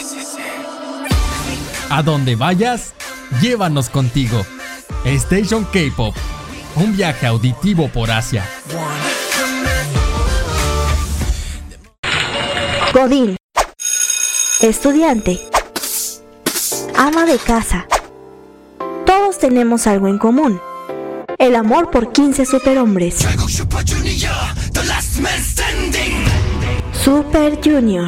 A donde vayas, llévanos contigo. Station K-Pop, un viaje auditivo por Asia. Godín, estudiante, ama de casa. Todos tenemos algo en común: el amor por 15 superhombres. Super Junior.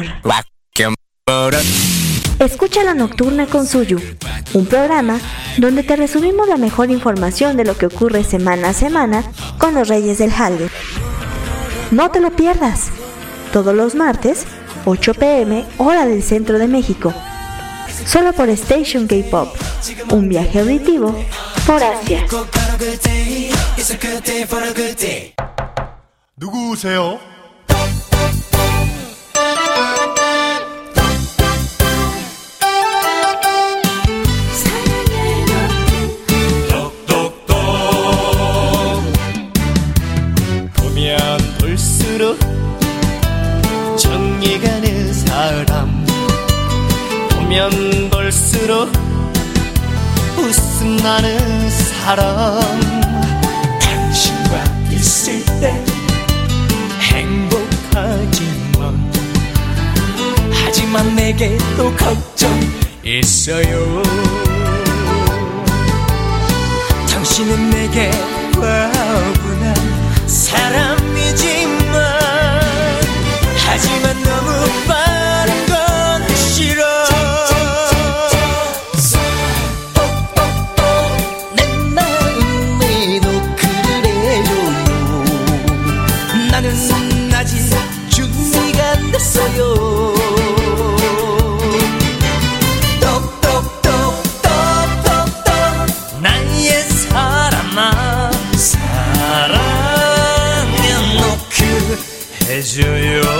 Escucha La Nocturna con Suyu, un programa donde te resumimos la mejor información de lo que ocurre semana a semana con los Reyes del Hallyu. No te lo pierdas, todos los martes, 8 p.m, hora del centro de México. Solo por Station K-Pop, un viaje auditivo por Asia. 누구세요? 정해가는 사람 보면 볼수록 웃음 나는 사람 당신과 있을 때 행복하지만 하지만 내게 또 걱정 있어요. 당신은 내게 과분한 사람이지만 하지만 너무 빠른 건 싫어. 내 마음에 노크를 해줘요. 나는 아직 준비가 안 됐어요. 똑똑똑똑똑똑 나의 사람아 사랑면 노크 해줘요.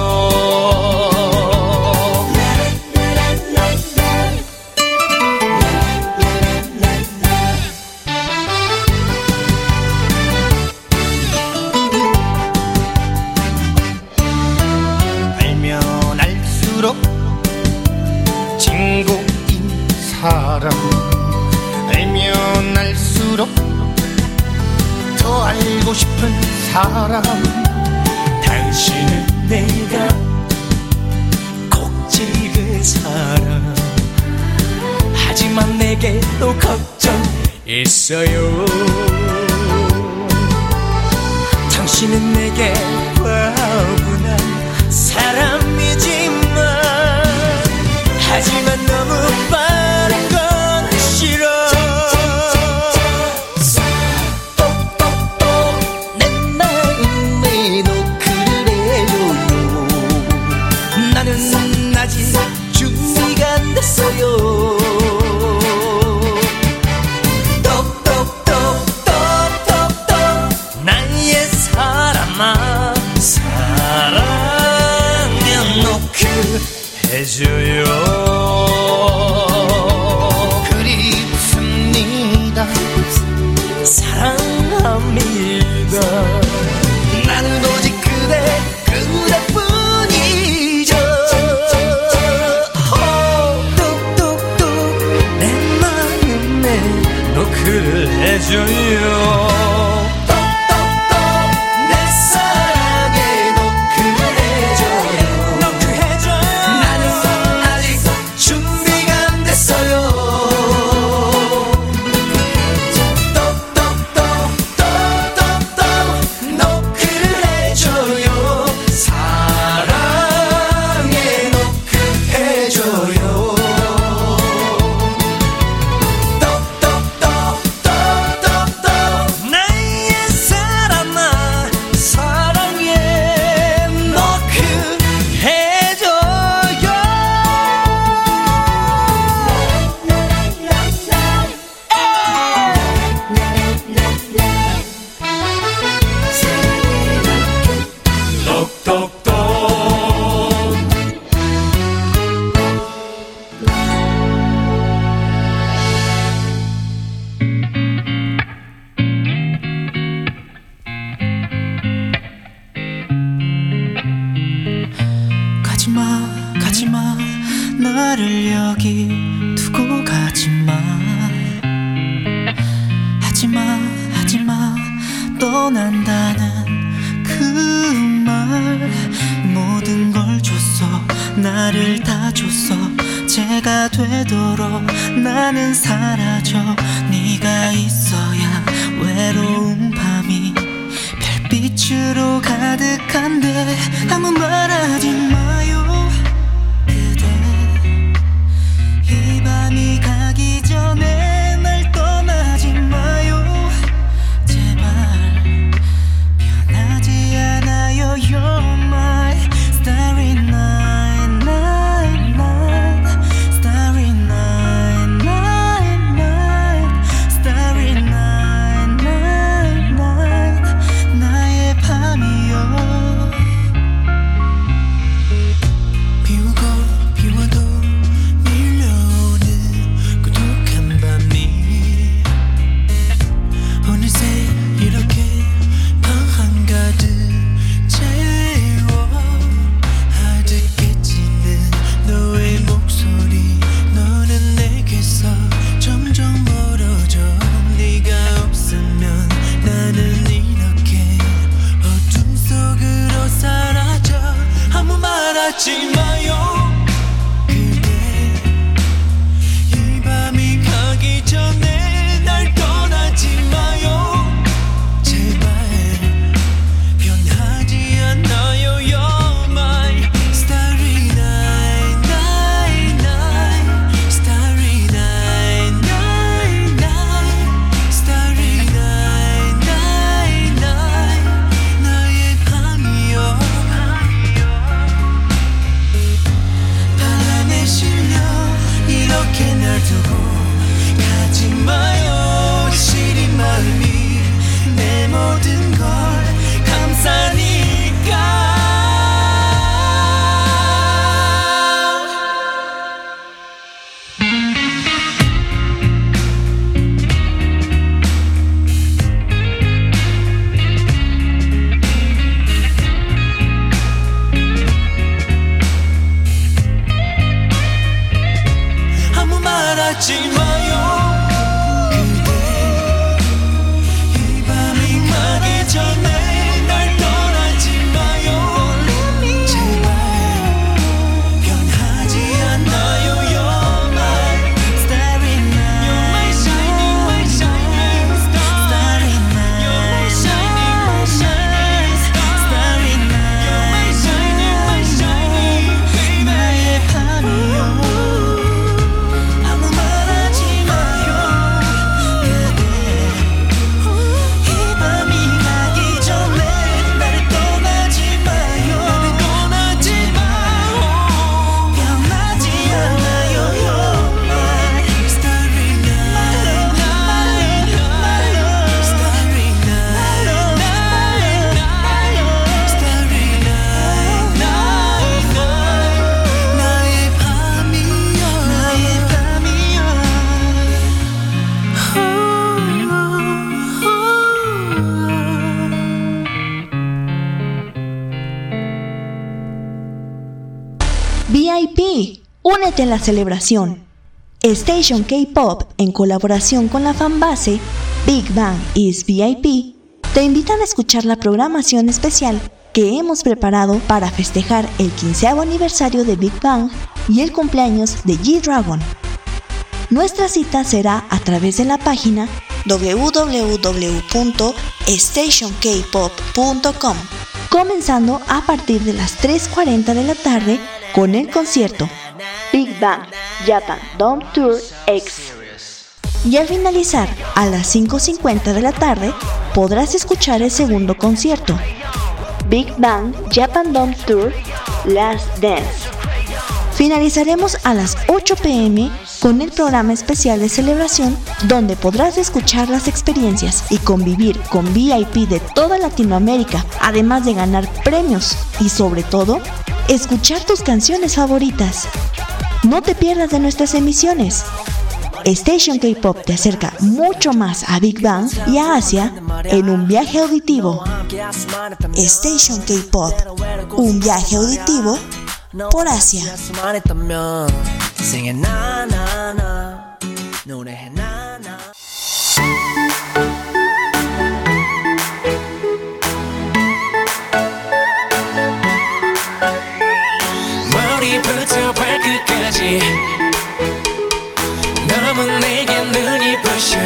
알면 알수록 친구인 사람 알면 알수록 더 알고 싶은 사람 당신은 내가 꼭 찍은 사람 하지만 내게 또 걱정 있어요. 당신은 내게 과분한 사람이지만 하지만 너무 빠른 건 싫어. 내 마음에 노크를 해줘요. 나는 아직 준비가 안 됐어요. 똑똑똑똑똑똑 나의 사람아 사랑면 노크 해줘요. 그립습니다. 사랑합니다. 나는 오직 그대뿐이죠. 뚝뚝뚝 내 마음에 노크를 해줘요. 나를 여기 두고 가지마. 하지마 떠난다는 그 말. 모든 걸 줬어, 나를 다 줬어. 제가 되도록 나는 사라져. 네가 있어야 외로운 밤이 별빛으로 가득한데 아무 말 하지 마요 그대. 이 밤이 가기 전에 날 떠나지 마요 제발. 변하지 않아요. You're my starry night, night, night. Starry night, night, night. Starry night, night, night. 나의 밤이요. 비우고 비워도 밀려오는 고독한 밤이 어느새 이렇게 방 한가득 채워. 아득해지는 너의 목소리. 너는 내게서 점점 멀어져. 네가 없으면 나는 이렇게 어둠 속으로 사라져. 아무 말 하지 마요 그대. 이 밤이 가기 전에 날 떠나지 마요 제발. 변하지 않아요. You're my starry night, night, night. Starry night, night, night. Starry night, night, night. 나의 밤이요. 바람에 실려 이렇게 날 두고 가지 마요. 시린 마음이 내 모든 걸 감싸니까. 아무 말 하지 마요 그대. 이 밤이 가기 전에 날 떠나지 마요 제발. 변하지 않아요. You're my starry night. You're my shining star. Starry night. You're my shining star. Starry night. You're my shining baby. 나의 밤이요. 아무 말 하지 마요 그대. 이 밤이 가기 전에 나를 떠나지 마요. 나를 떠나지 마요. 변하지 않아요. You're my starry night, night, night. Starry night, night, night. Starry night, night, night. 나의 밤이요. 나의 밤이요. VIP, únete a la celebración. Station K-Pop, en colaboración con la fanbase Big Bang is VIP, te invitan a escuchar la programación especial que hemos preparado para festejar el 15º aniversario de Big Bang y el cumpleaños de G-Dragon. Nuestra cita será a través de la página www.stationkpop.com, comenzando a partir de las 3:40 de la tarde con el concierto Big Bang Japan Dome Tour X. Y al finalizar a las 5:50 de la tarde podrás escuchar el segundo concierto Big Bang Japan Dome Tour Last Dance. Finalizaremos a las 8 p.m. con el programa especial de celebración, donde podrás escuchar las experiencias y convivir con VIP de toda Latinoamérica, además de ganar premios y sobre todo, escuchar tus canciones favoritas. No te pierdas de nuestras emisiones. Station K-Pop te acerca mucho más a Big Bang y a Asia en un viaje auditivo. Station K-Pop, un viaje auditivo por Asia. Singing na na na 노래해 나 나 머리부터 발끝까지 너무 내게 눈이 부셔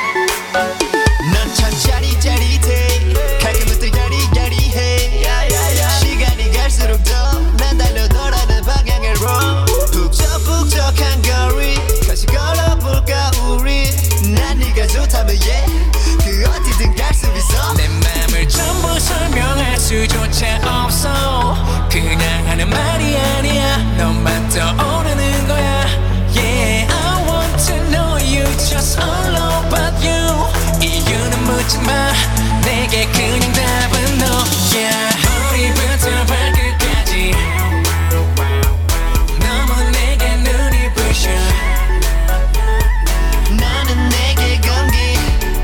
넌 참 짜릿짜릿해 가끔은 또 야리야리해 시간이 갈수록 더 난 달려 너라는 방향으로 북적북적한 거리 같이 걸어볼까 우리 난 네가 좋다면 yeah 그 어디든 갈 수 있어 내 맘을 전부 설명할 수조차 없어 그냥 하는 말이 아니야 너만 떠오르는 거야 Yeah I want to know you just all about you 이유는 묻지 마 내게 그냥 답은 너야 머리부터 발끝까지 너무 내게 눈이 부셔 너는 내게 공기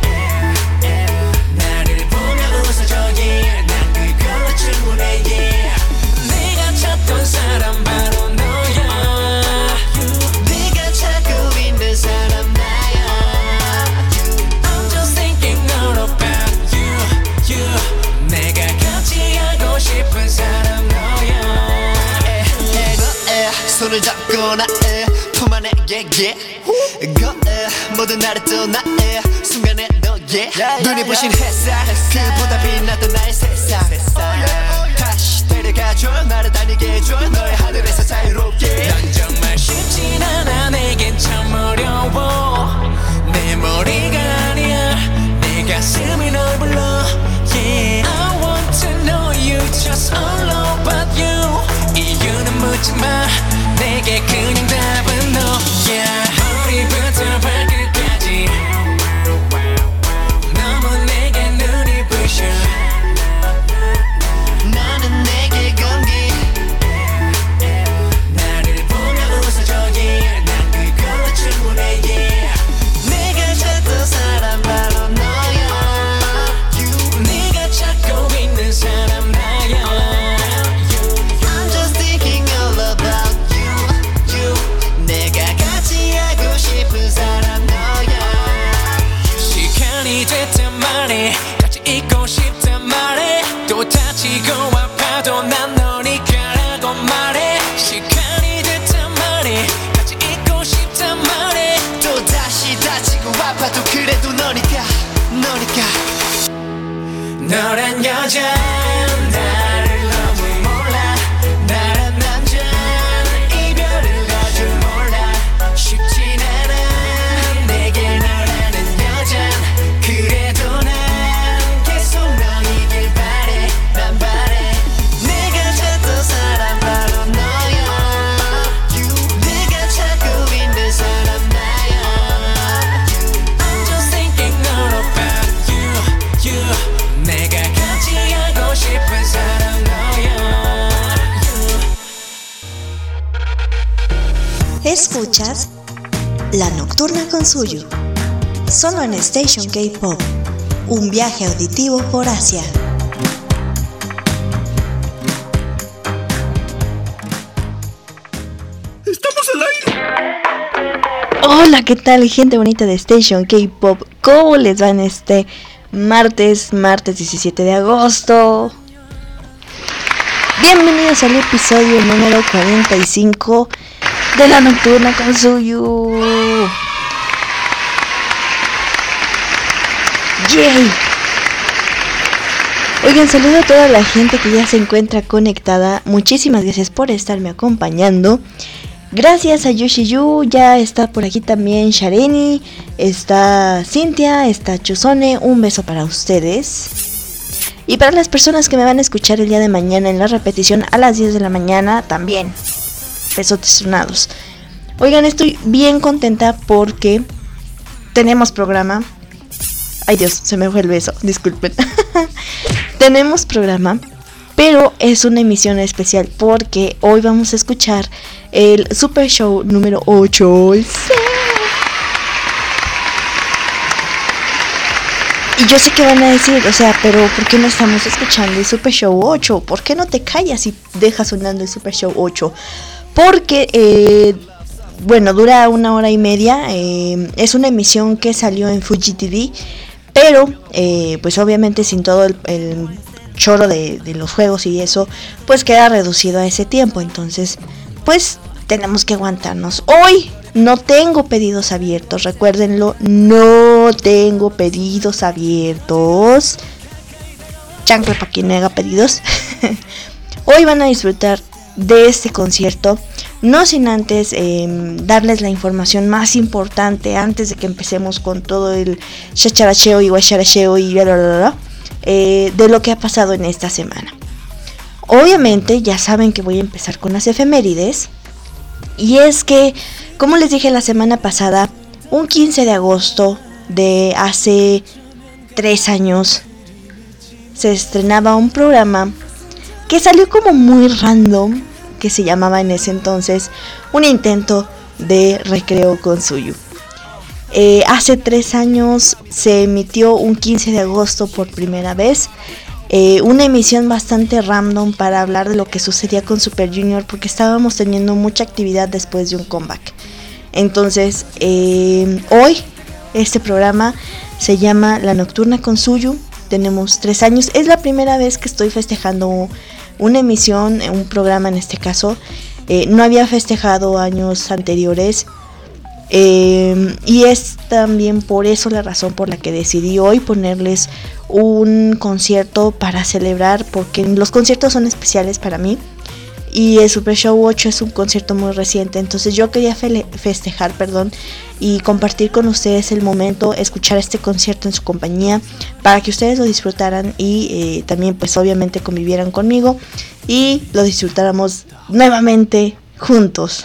나를 보며 웃어줘 yeah 난 그걸로 충분해 yeah 내가 찾던 사람 바로 너야 네가 찾고 있는 사람 나야 I'm just thinking all about you 내가 같이 하고 싶은 사람 너야 손을 잡고 나의 품 안에 yeah 모든 나를 떠나의 순간에 너의 눈이 부신 햇살 그보다 빛났던 나의 세상 다시 데려가줘 나를 다니게 해줘 너의 하늘에서 자유롭게 난 정말 쉽진 않아 내겐 참 어려워 내 머리가 아니야 내 가슴이 널 불러 Yeah I want to know you just all about you 이유는 묻지 마 내게 그냥 답은 너야 머리부터 발끝까지 너무 내게 눈이 부셔 나는 내게 공기 나를 보며 웃어줘 yeah 난 그걸로 충분해 yeah 내가 찾던 사람 바로 너야 네가 찾고 있는 사람 나야 I'm just thinking all about you 내가 같이 하고 싶은 사람 너야 시간이 됐단 말해 같이 있고 싶단 말해 또 다치고 아파도 난 너니까라고 말해 시간이 됐단 말해 같이 있고 싶단 말해 또 다시 다치고 아파도 그래도 너니까 너란 여자 나를 너무 몰라 나란 남자 이별을 아주 몰라 쉽진 않아 내게 너라는 여잔 그래도 난 계속 너이길 바래 난 바래 내가 찾던 사람 바로 너야 내가 찾고 있는 사람 나야 I'm just thinking all about you 내가 같이 하고 싶은 사람 너야 Escuchas La Nocturna con Suyu, solo en Station K-Pop, un viaje auditivo por Asia. Hola, ¿qué tal, gente bonita de Station K-Pop? ¿Cómo les va en este martes 17 de agosto? Bienvenidos al episodio número 45 de La Nocturna con Suyu. ¡Yay! Oigan, saludo a toda la gente que ya se encuentra conectada. Muchísimas gracias por estarme acompañando. Gracias a Yoshiyu, ya está por aquí también Shareni, está Cintia, está Chusone, un beso para ustedes. Y para las personas que me van a escuchar el día de mañana en la repetición a las 10 de la mañana también, besotes sonados. Oigan, estoy bien contenta porque tenemos programa. Ay Dios, se me fue el beso, disculpen. Tenemos programa, pero es una emisión especial porque hoy vamos a escuchar el Super Show número 8. Y yo sé que van a decir, o sea, pero ¿por qué no estamos escuchando el Super Show 8? ¿Por qué no te callas y dejas sonando el Super Show 8? Porque bueno, dura 1 hora y media. Es una emisión que salió en Fuji TV, pero pues obviamente sin todo el choro de los juegos y eso, pues queda reducido a ese tiempo. Entonces pues tenemos que aguantarnos. Hoy no tengo pedidos abiertos, recuérdenlo, no tengo pedidos abiertos. Chancla para quien haga pedidos. Hoy van a disfrutar de este concierto, no sin antes darles la información más importante antes de que empecemos con todo el chacharacheo y guacharacheo y bla bla bla, de lo que ha pasado en esta semana. Obviamente ya saben que voy a empezar con las efemérides, y es que, como les dije la semana pasada, un 15 de agosto de hace 3 años se estrenaba un programa que salió como muy random, que se llamaba en ese entonces Un Intento de Recreo con Suyu. Hace 3 años se emitió un 15 de agosto por primera vez, una emisión bastante random para hablar de lo que sucedía con Super Junior, porque estábamos teniendo mucha actividad después de un comeback. Entonces hoy este programa se llama La Nocturna con Suyu. Tenemos 3 años, es la primera vez que estoy festejando una emisión, un programa en este caso. No había festejado años anteriores, y es también por eso la razón por la que decidí hoy ponerles un concierto para celebrar, porque los conciertos son especiales para mí y el Super Show 8 es un concierto muy reciente. Entonces yo quería festejar y compartir con ustedes el momento, escuchar este concierto en su compañía para que ustedes lo disfrutaran y también pues obviamente convivieran conmigo y lo disfrutáramos nuevamente juntos.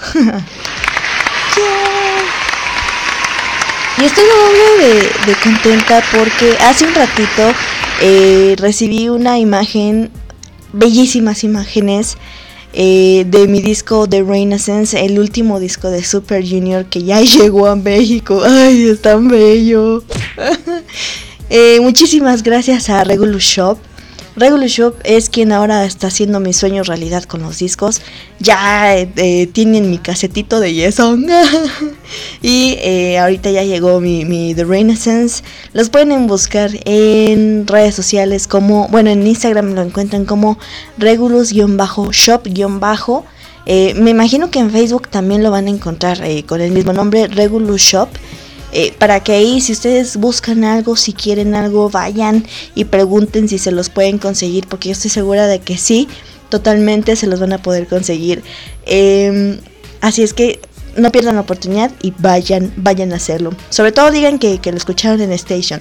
Y estoy doble de contenta porque hace un ratito recibí una imagen, bellísimas imágenes, de mi disco The Renaissance, el último disco de Super Junior que ya llegó a México. Ay, es tan bello. Muchísimas gracias a Regulus Shop. Regulus Shop es quien ahora está haciendo mi sueño realidad con los discos. Ya tienen mi casetito de Yesong. Y ahorita ya llegó mi The Renaissance. Los pueden buscar en redes sociales como, bueno, en Instagram lo encuentran como Regulus-shop-. Me imagino que en Facebook también lo van a encontrar con el mismo nombre, Regulus Shop. Para que ahí, si ustedes buscan algo, si quieren algo, vayan y pregunten si se los pueden conseguir, porque yo estoy segura de que sí, totalmente se los van a poder conseguir. Así es que no pierdan la oportunidad y vayan a hacerlo. Sobre todo digan que lo escucharon en Station.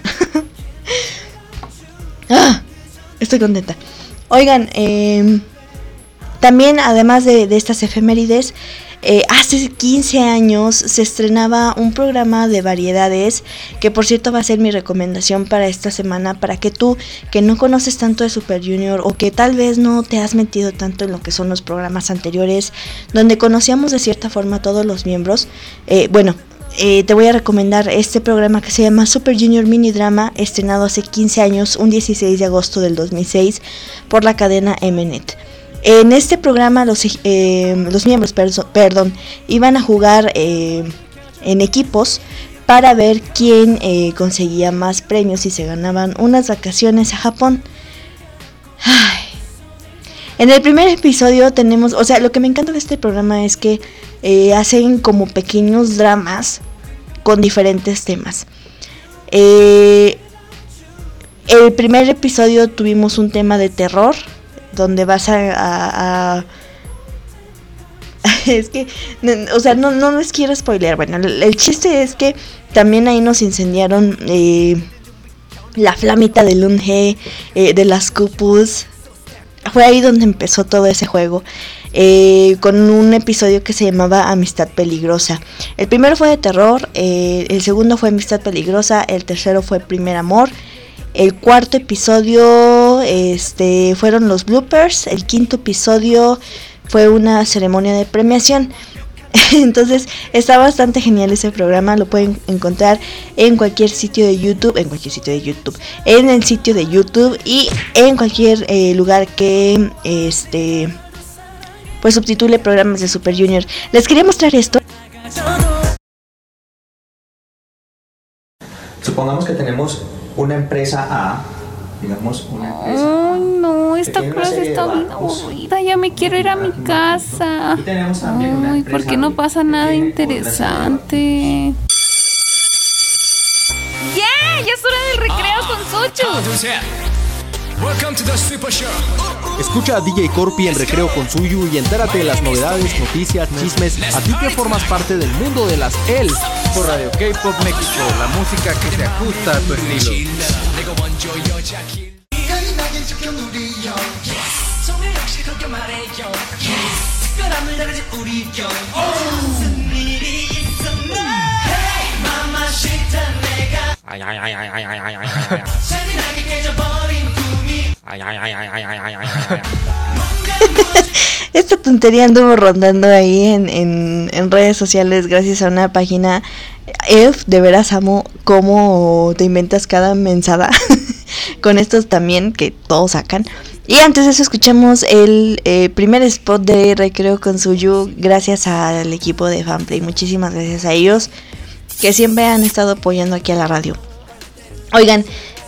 Estoy contenta. Oigan, también además de estas efemérides, hace 15 años se estrenaba un programa de variedades que por cierto va a ser mi recomendación para esta semana, para que tú que no conoces tanto de Super Junior o que tal vez no te has metido tanto en lo que son los programas anteriores donde conocíamos de cierta forma a todos los miembros, te voy a recomendar este programa que se llama Super Junior Mini Drama, estrenado hace 15 años, un 16 de agosto del 2006 por la cadena Mnet. En este programa los miembros iban a jugar en equipos para ver quién conseguía más premios y se ganaban unas vacaciones a Japón. Ay. En el primer episodio tenemos, o sea, lo que me encanta de este programa es que hacen como pequeños dramas con diferentes temas. El primer episodio tuvimos un tema de terror, donde vas a es que, o sea, no les quiero spoilear. Bueno, el chiste es que también ahí nos incendiaron la flamita de Lunhe, de las Cupus. Fue ahí donde empezó todo ese juego, con un episodio que se llamaba Amistad Peligrosa. El primero fue de terror, el segundo fue Amistad Peligrosa, el tercero fue Primer Amor. El cuarto episodio fueron los bloopers. El quinto episodio fue una ceremonia de premiación. Entonces está bastante genial ese programa. Lo pueden encontrar en cualquier sitio de YouTube. En el sitio de YouTube y en cualquier lugar que pues subtitule programas de Super Junior. Les quería mostrar esto. Supongamos que tenemos una empresa A, digamos una empresa Ay, no, esta tiene una clase serie de está bien barcos. aburrida, ya me quiero ir a mi casa. Y tenemos también una Ay, empresa ¿por qué no B, pasa que nada tiene otra interesante? ¡Ya! ¡Ya es hora del recreo con Sochu! Escucha a DJ Corpi en Recreo con Suyu y entérate de las novedades, noticias, chismes. A ti que formas parte del mundo de las EL. Por Radio K-Pop México, la música que se ajusta a tu estilo. Esta tontería anduvo rondando ahí en redes sociales gracias a una página. Elf, de veras amo cómo te inventas cada mensada con estos también que todos sacan. Y antes de eso escuchamos el primer spot de Recreo con Suyu gracias al equipo de Fanplay. Muchísimas gracias a ellos que siempre han estado apoyando aquí a la radio. Oigan,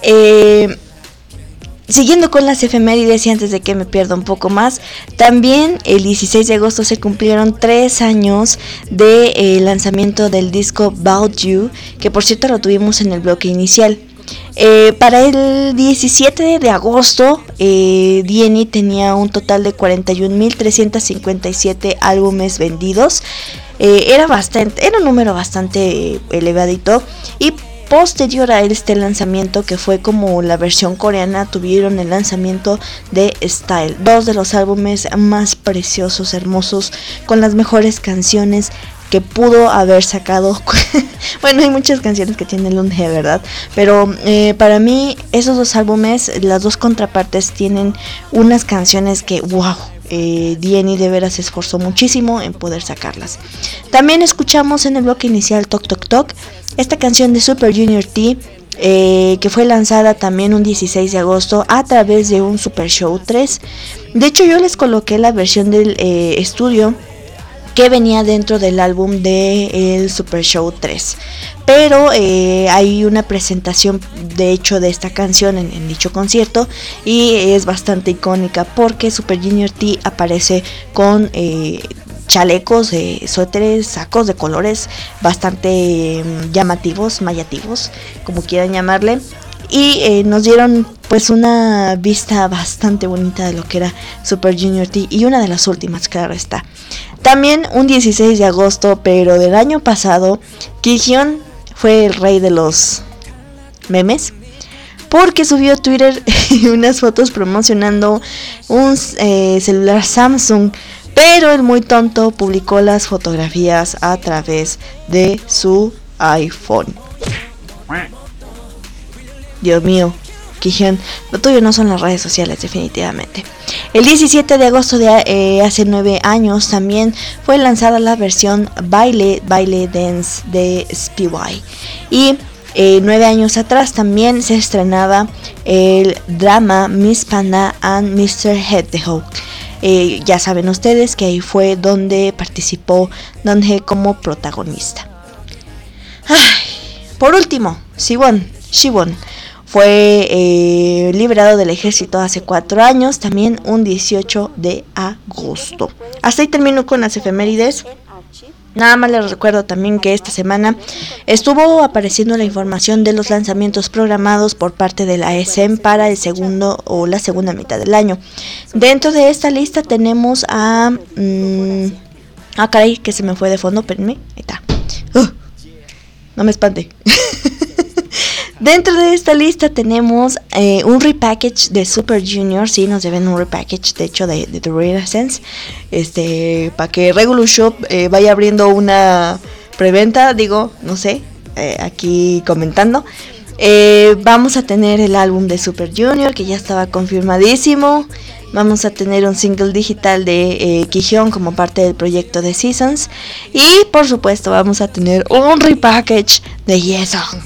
siguiendo con las efemérides y antes de que me pierda un poco más, también el 16 de agosto se cumplieron 3 años de lanzamiento del disco About You, que por cierto lo tuvimos en el bloque inicial. Para el 17 de agosto, D&E tenía un total de 41.357 álbumes vendidos. Era un número bastante elevadito. Y posterior a este lanzamiento, que fue como la versión coreana, tuvieron el lanzamiento de Style, 2 de los álbumes más preciosos, hermosos, con las mejores canciones que pudo haber sacado. Bueno, hay muchas canciones que tienen Lundhe, ¿verdad? Pero para mí esos dos álbumes, las dos contrapartes, tienen unas canciones que wow, D&E de veras se esforzó muchísimo en poder sacarlas. También escuchamos en el bloque inicial Tok Tok Tok, esta canción de Super Junior T, que fue lanzada también un 16 de agosto a través de un Super Show 3. De hecho, yo les coloqué la versión del estudio que venía dentro del álbum de el Super Show 3, pero hay una presentación de hecho de esta canción en dicho concierto y es bastante icónica porque Super Junior T aparece con chalecos, suéteres, sacos de colores bastante llamativos, mayativos, como quieran llamarle, y nos dieron pues una vista bastante bonita de lo que era Super Junior T, y una de las últimas, claro está. También un 16 de agosto, pero del año pasado, Kihyun fue el rey de los memes, porque subió a Twitter unas fotos promocionando un celular Samsung, pero el muy tonto publicó las fotografías a través de su iPhone. Dios mío, Kihyun, lo tuyo no son las redes sociales, definitivamente. El 17 de agosto de hace 9 años también fue lanzada la versión Baile Dance de SPY. Y 9 años atrás también se estrenaba el drama Miss Panda and Mr. Hedgehog. Ya saben ustedes que ahí fue donde participó Donghae como protagonista. Por último, Siwon fue liberado del ejército hace 4 años, también un 18 de agosto. Hasta ahí termino con las efemérides. Nada más les recuerdo también que esta semana estuvo apareciendo la información de los lanzamientos programados por parte de la SM para el segundo o la segunda mitad del año. Dentro de esta lista tenemos a... caray, que se me fue de fondo, espérenme, ahí está. No me espante. Dentro de esta lista tenemos un repackage de Super Junior. Sí, nos deben un repackage, de hecho, de The Renaissance. Para que Regular Shop vaya abriendo una preventa, digo, no sé, aquí comentando. Vamos a tener el álbum de Super Junior, que ya estaba confirmadísimo. Vamos a tener un single digital de Kihyun como parte del proyecto de Seasons. Y por supuesto vamos a tener un repackage de Yesong.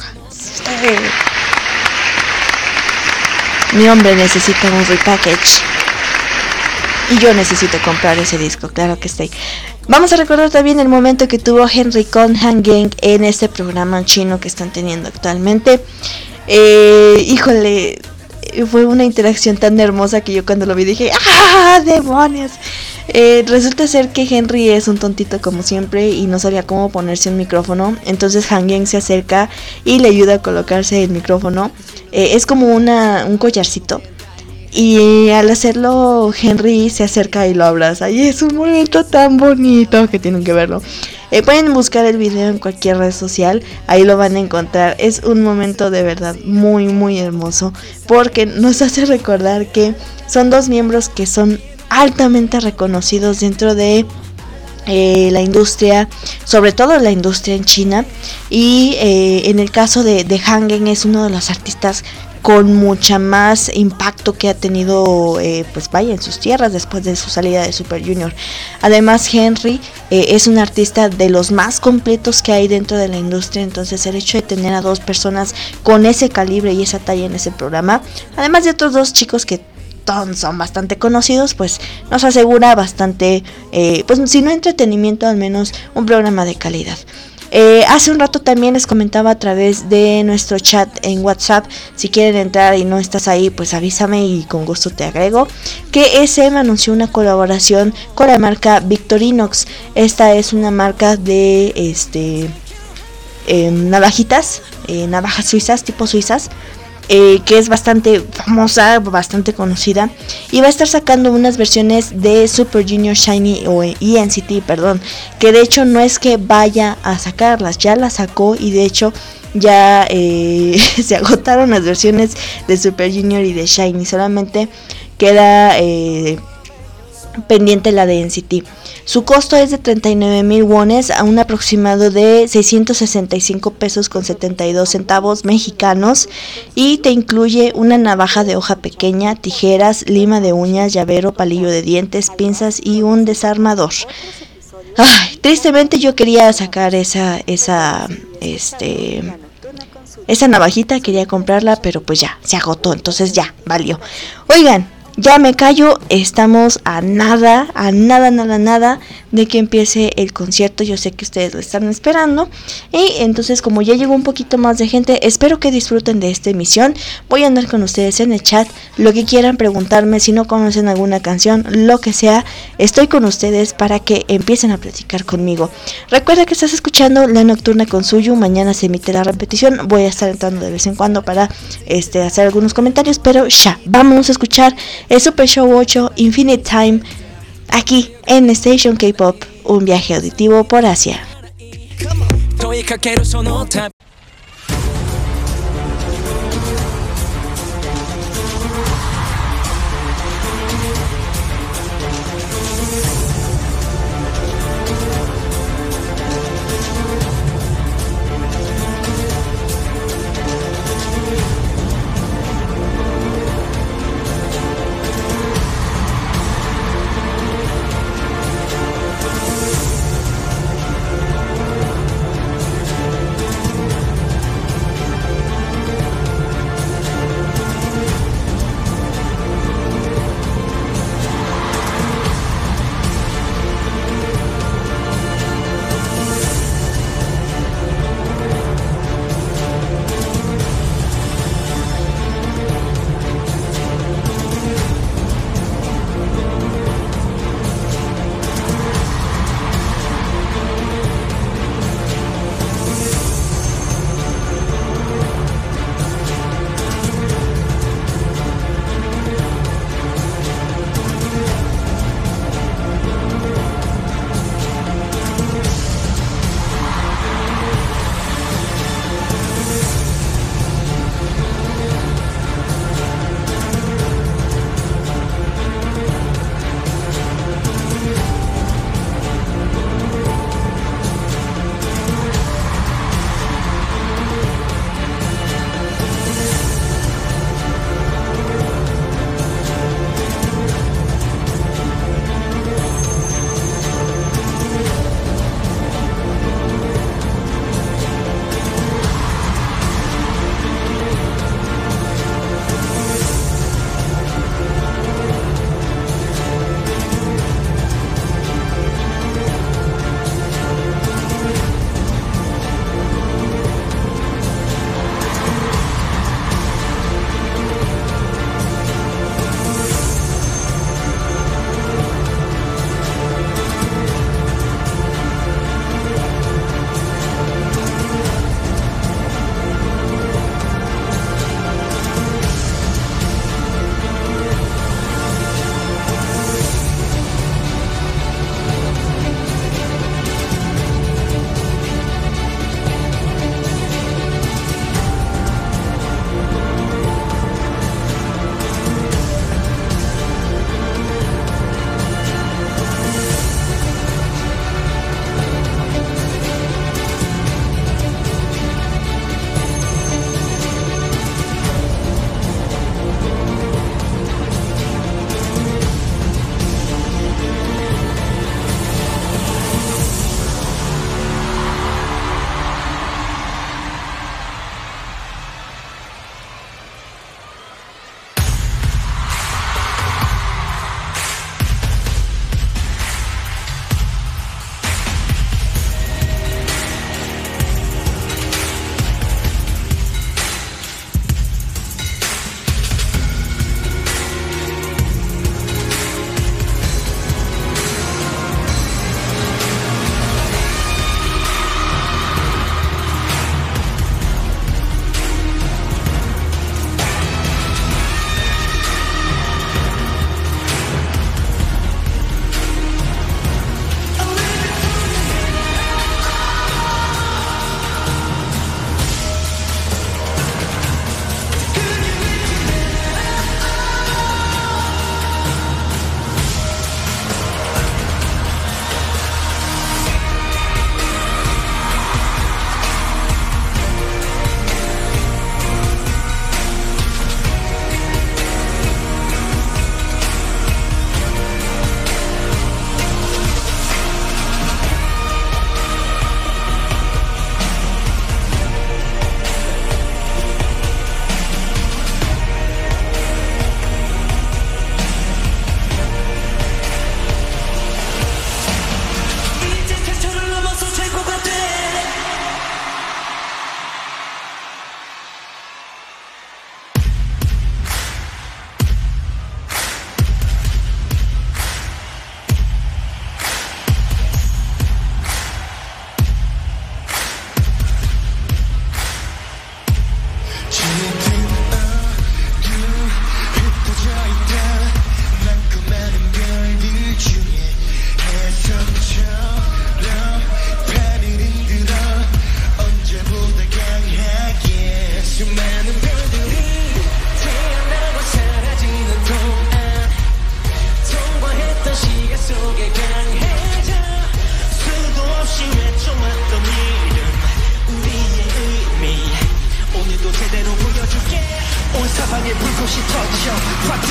Mi hombre necesita un repackage y yo necesito comprar ese disco, claro que sí. Vamos a recordar también el momento que tuvo Henry con Han Geng en este programa chino que están teniendo actualmente. Híjole, fue una interacción tan hermosa que yo cuando lo vi dije, ¡ah, demonios! Resulta ser que Henry es un tontito como siempre y no sabía cómo ponerse un micrófono. Entonces Han Geng se acerca y le ayuda a colocarse el micrófono. Es como un collarcito. Y al hacerlo Henry se acerca y lo abraza. Y es un momento tan bonito que tienen que verlo. Pueden buscar el video en cualquier red social, ahí lo van a encontrar. Es un momento de verdad muy muy hermoso, porque nos hace recordar que son dos miembros que son altamente reconocidos dentro de la industria, sobre todo la industria en China. Y en el caso de Han Geng es uno de los artistas con mucha más impacto que ha tenido pues vaya en sus tierras después de su salida de Super Junior. Además Henry es un artista de los más completos que hay dentro de la industria, entonces el hecho de tener a dos personas con ese calibre y esa talla en ese programa, además de otros dos chicos que son bastante conocidos, pues nos asegura bastante, pues si no entretenimiento, al menos un programa de calidad. Hace un rato también les comentaba a través de nuestro chat en WhatsApp, si quieren entrar y no estás ahí, pues avísame y con gusto te agrego, que SM anunció una colaboración con la marca Victorinox. Esta es una marca de navajitas, navajas suizas, tipo suizas, que es bastante famosa, bastante conocida, y va a estar sacando unas versiones de Super Junior Shiny o ENCT, perdón, que de hecho no es que vaya a sacarlas, ya las sacó y de hecho ya se agotaron las versiones de Super Junior y de Shiny, solamente queda pendiente la de NCT. Su costo es de 39,000 wones, a un aproximado de 665 pesos con 72 centavos mexicanos, y te incluye una navaja de hoja pequeña, tijeras, lima de uñas, llavero, palillo de dientes, pinzas y un desarmador. Ay, tristemente yo quería sacar esa navajita, quería comprarla, pero pues ya, se agotó, entonces ya, valió. Oigan, ya me callo, estamos a nada de que empiece el concierto. Yo sé que ustedes lo están esperando. Y entonces, como ya llegó un poquito más de gente, espero que disfruten de esta emisión. Voy a andar con ustedes en el chat. Lo que quieran preguntarme, si no conocen alguna canción, lo que sea, estoy con ustedes para que empiecen a platicar conmigo. Recuerda que estás escuchando La Nocturna con Suyu. Mañana se emite la repetición. Voy a estar entrando de vez en cuando para hacer algunos comentarios, pero ya, vamos a escuchar el Super Show 8 Infinite Time aquí en Station K-Pop, un viaje auditivo por Asia.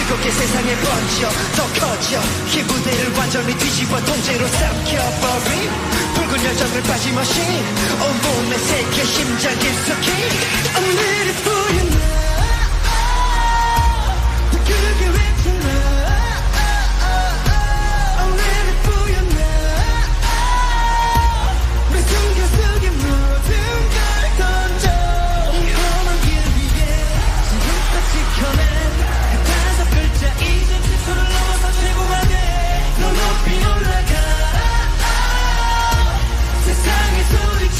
뜨겁게 세상에 번져 더 커져 이 무대를 완전히 뒤집어 통째로 삼켜버린 붉은 열정을 빠짐없이 온몸에 새겨 심장 깊숙이 I'm ready for you now 더 크게 외쳐라 I'm ready for you now 내 숨겨 속에 모든 걸 던져 이 험한 길 위에 지금껏 지켜낸 그 다섯 글자 이제 지수를 넘어서 최고가 돼 더 높이 올라가 세상에 소리쳐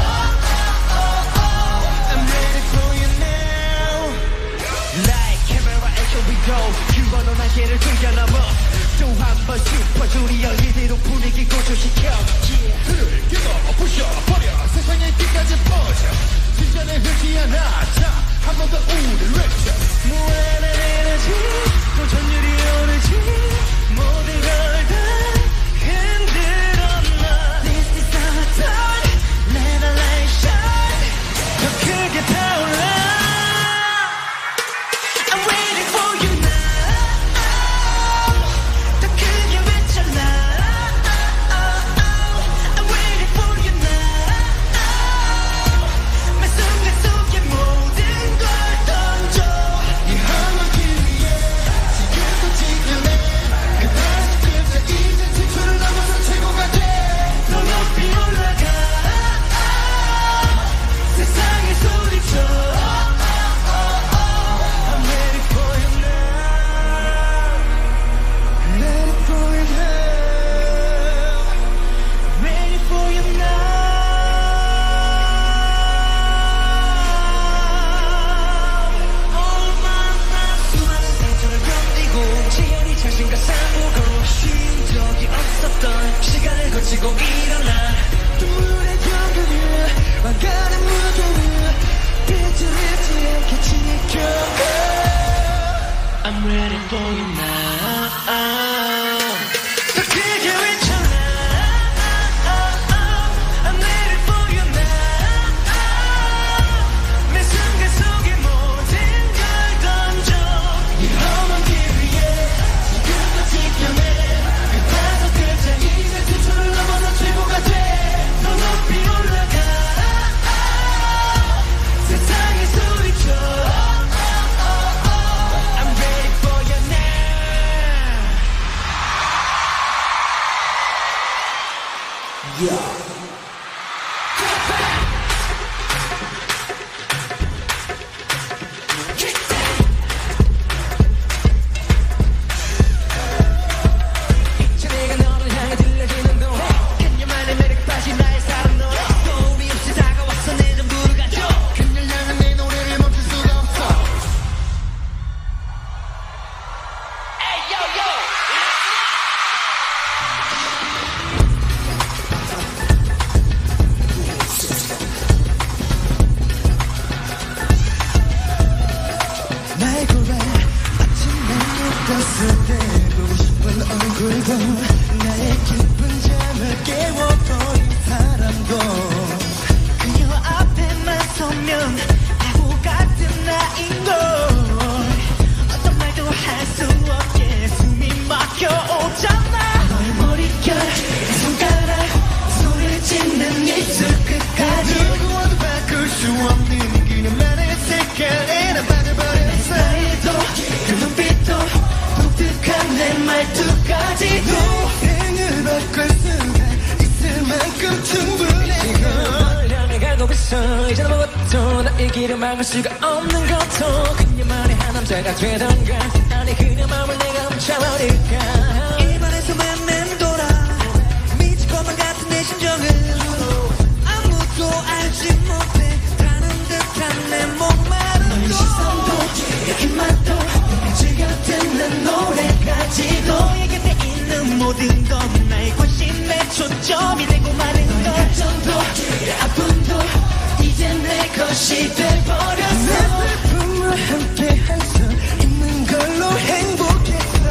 I'm ready for you now Like camera echo we go 휴번호 날개를 뛰어넘어 또 한 번 슈퍼주니어 이대로 분위기 고조시켜 흐를 깨넘어 부셔버려 세상의 끝까지 퍼져 진전의 흙이 하나 한 번 더 우릴 외쳐 무한한 에너지 또 전율이 오르지 모든 걸 다 흔들어 놔 This is our turn Let our light shine 더 크게 타올라 I'm waiting for you now 더 크게 외쳐라 I'm waiting for you now 매 순간 속에 모든 걸 던져 이 험한 길 위에 지금껏 지켜낸 그 다섯 글자 이제 지수를 넘어서 최고가 돼 더 높이 올라가 세상에 소리쳐 I'm ready for you now Ready for you now Ready for you now 얼마나 수많은 상처를 견디고 지연이 자신과 싸우고 쉰 적이 없었던 시간을 거치고 일어나 눈물의 경계를 왕가는 무게를 빛을 잃지 않게 지켜가 I'm ready for you now 더 크게 외쳐라 I'm ready for you now 매 순간 속에 모든 걸 던져 이 험한 길 위에 지금껏 지켜낸 그 다섯 글자 이제 지수를 넘어서 최고가 돼 더 높이 올라가 세상에 소리쳐 I'm ready for you now 이제 내가 너를 향해 들려지는 노래 그녀만의 매력 빠진 나의 사랑 노래 소리 없이 다가와서 내 전부를 가져 그녀를 향한 내 노래를 멈출 수가 없어 Hey yo yo 날 고래 아침에 웃었을 때 보고 싶은 얼굴도 나의 깊은 잠을 깨워버린 사람도 그녀 앞에만 서면 바보 같은 나인걸 어떤 말도 할 수 없게 숨이 막혀오잖아 너의 머릿결 내 손가락 소리를 짓는 입술 끝까지 누구와도 바꿀 수 없는 그녀만의 색깔에 난 빠져버렸어 스타일도 그 눈빛도 독특한 내 말투까지도 생을 바꿀 수가 있을 만큼 충분해 널 향해 가고 있어 이제 아무것도 나의 길을 막을 수가 없는 것도 그녀만의 한 남자가 되던가 아니 그녀 마음을 내가 훔쳐버릴까 입안에서만 맴돌아 미치고만 같은 내 심정은 아무도 알지 못해 가는 듯한 내 목마른 너의 시선도 내 입맛도 즐겨 듣는 노래까지도 너의 곁에 있는 모든 건 나의 관심의 초점이 되고 마는 것 감정도 내 아픔도 이제 내 것이 돼버렸어 내 슬픔과 함께 할 수 있는 걸로 행복했어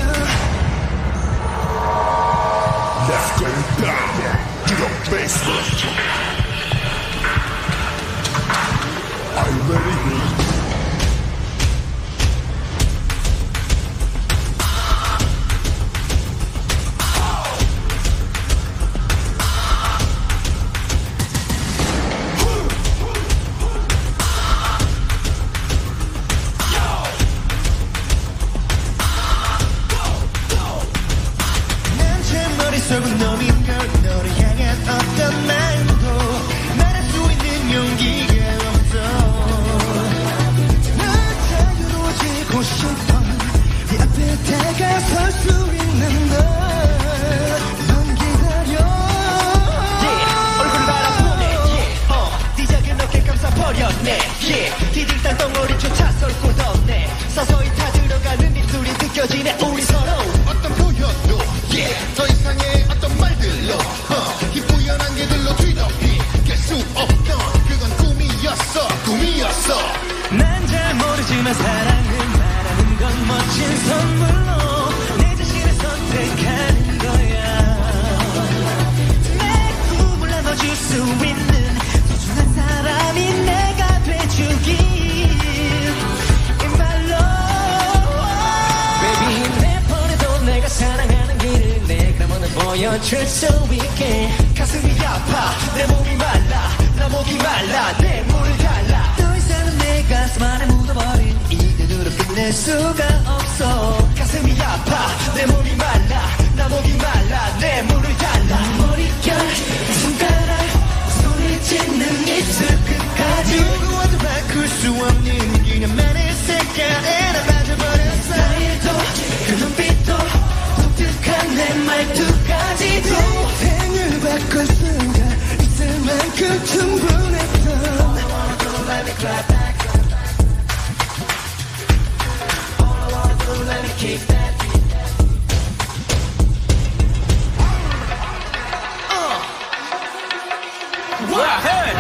Let's go down to the basement. Are you ready? 멈출 수 있게 가슴이 아파 내 몸이 말라 나 목이 말라 내 물을 갈라 더 이상은 내 가슴 안에 묻어버린 이대로 끝낼 수가 없어 가슴이 아파 내 몸이 말라 나 목이 말라 내 물을 갈라 머릿결 손가락 소리 짓는 입술 끝까지 누구와도 바꿀 수 없는 그녀만의 색깔에 나 빠져버렸어 나일도 그 눈빛도 독특한 내 말투까지도 생을 바꾼 순간 있을 만큼 충분했던 All I wanna do let me clap back All I wanna do let me keep that Wow, hey!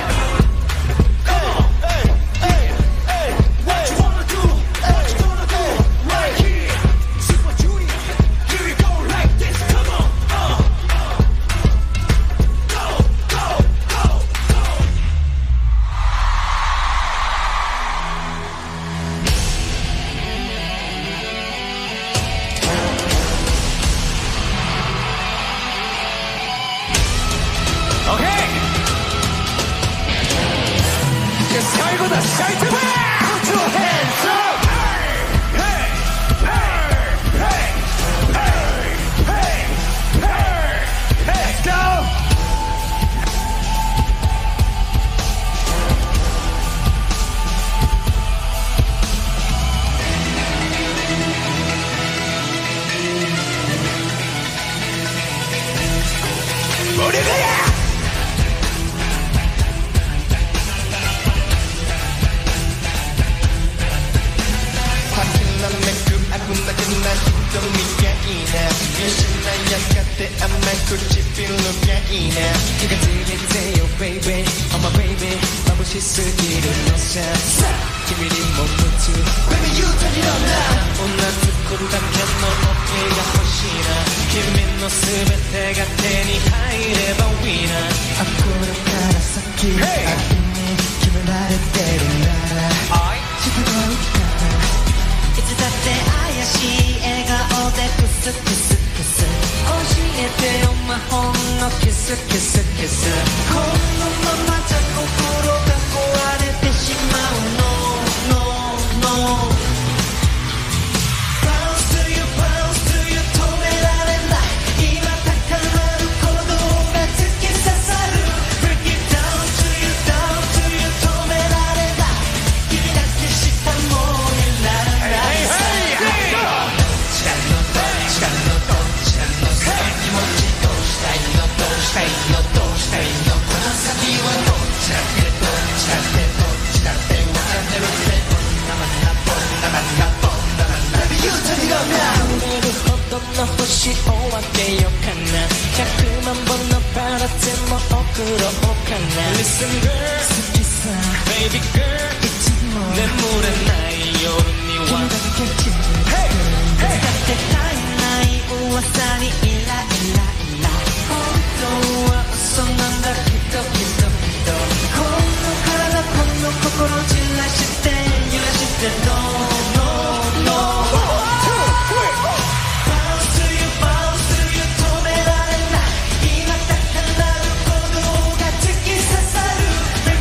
Break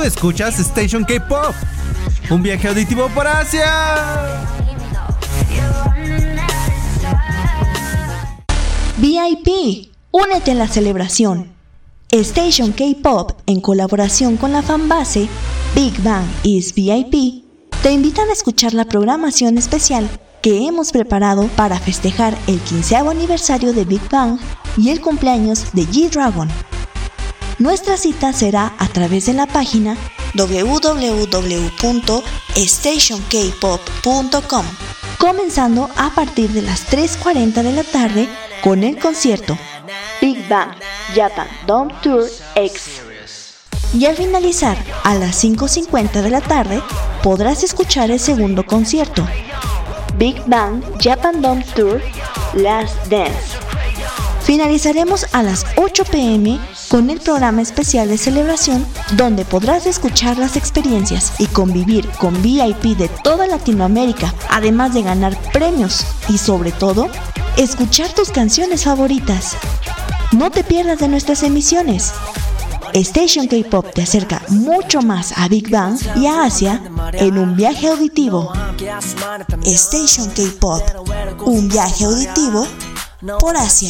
escuchas Station K-Pop, un viaje auditivo por Asia. VIP, únete a la celebración. Station K-Pop, en colaboración con la fanbase Big Bang is VIP, te invitan a escuchar la programación especial que hemos preparado para festejar el 15º aniversario de Big Bang y el cumpleaños de G-Dragon. Nuestra cita será a través de la página www.stationkpop.com, comenzando a partir de las 3:40 de la tarde con el concierto Big Bang Japan Dome Tour X. Y al finalizar a las 5:50 de la tarde podrás escuchar el segundo concierto Big Bang Japan Dome Tour Last Dance. Finalizaremos a las 8 p.m. con el programa especial de celebración, donde podrás escuchar las experiencias y convivir con VIP de toda Latinoamérica, además de ganar premios y sobre todo, escuchar tus canciones favoritas. No te pierdas de nuestras emisiones. Station K-Pop te acerca mucho más a Big Bang y a Asia en un viaje auditivo. Station K-Pop, un viaje auditivo por Asia.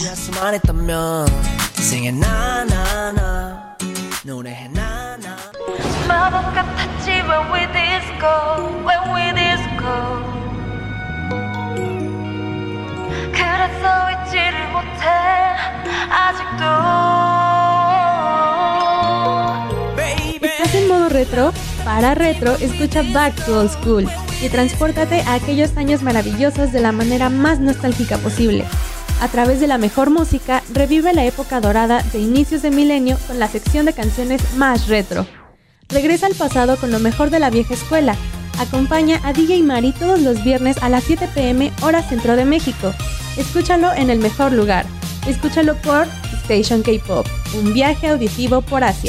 ¿Estás en modo retro? Para retro, escucha Back to Old School y transpórtate a aquellos años maravillosos de la manera más nostálgica posible. A través de la mejor música, revive la época dorada de inicios de milenio con la sección de canciones más retro. Regresa al pasado con lo mejor de la vieja escuela. Acompaña a DJ Mari todos los viernes a las 7 p.m. hora centro de México. Escúchalo en el mejor lugar. Escúchalo por Station K-Pop, un viaje auditivo por Asia.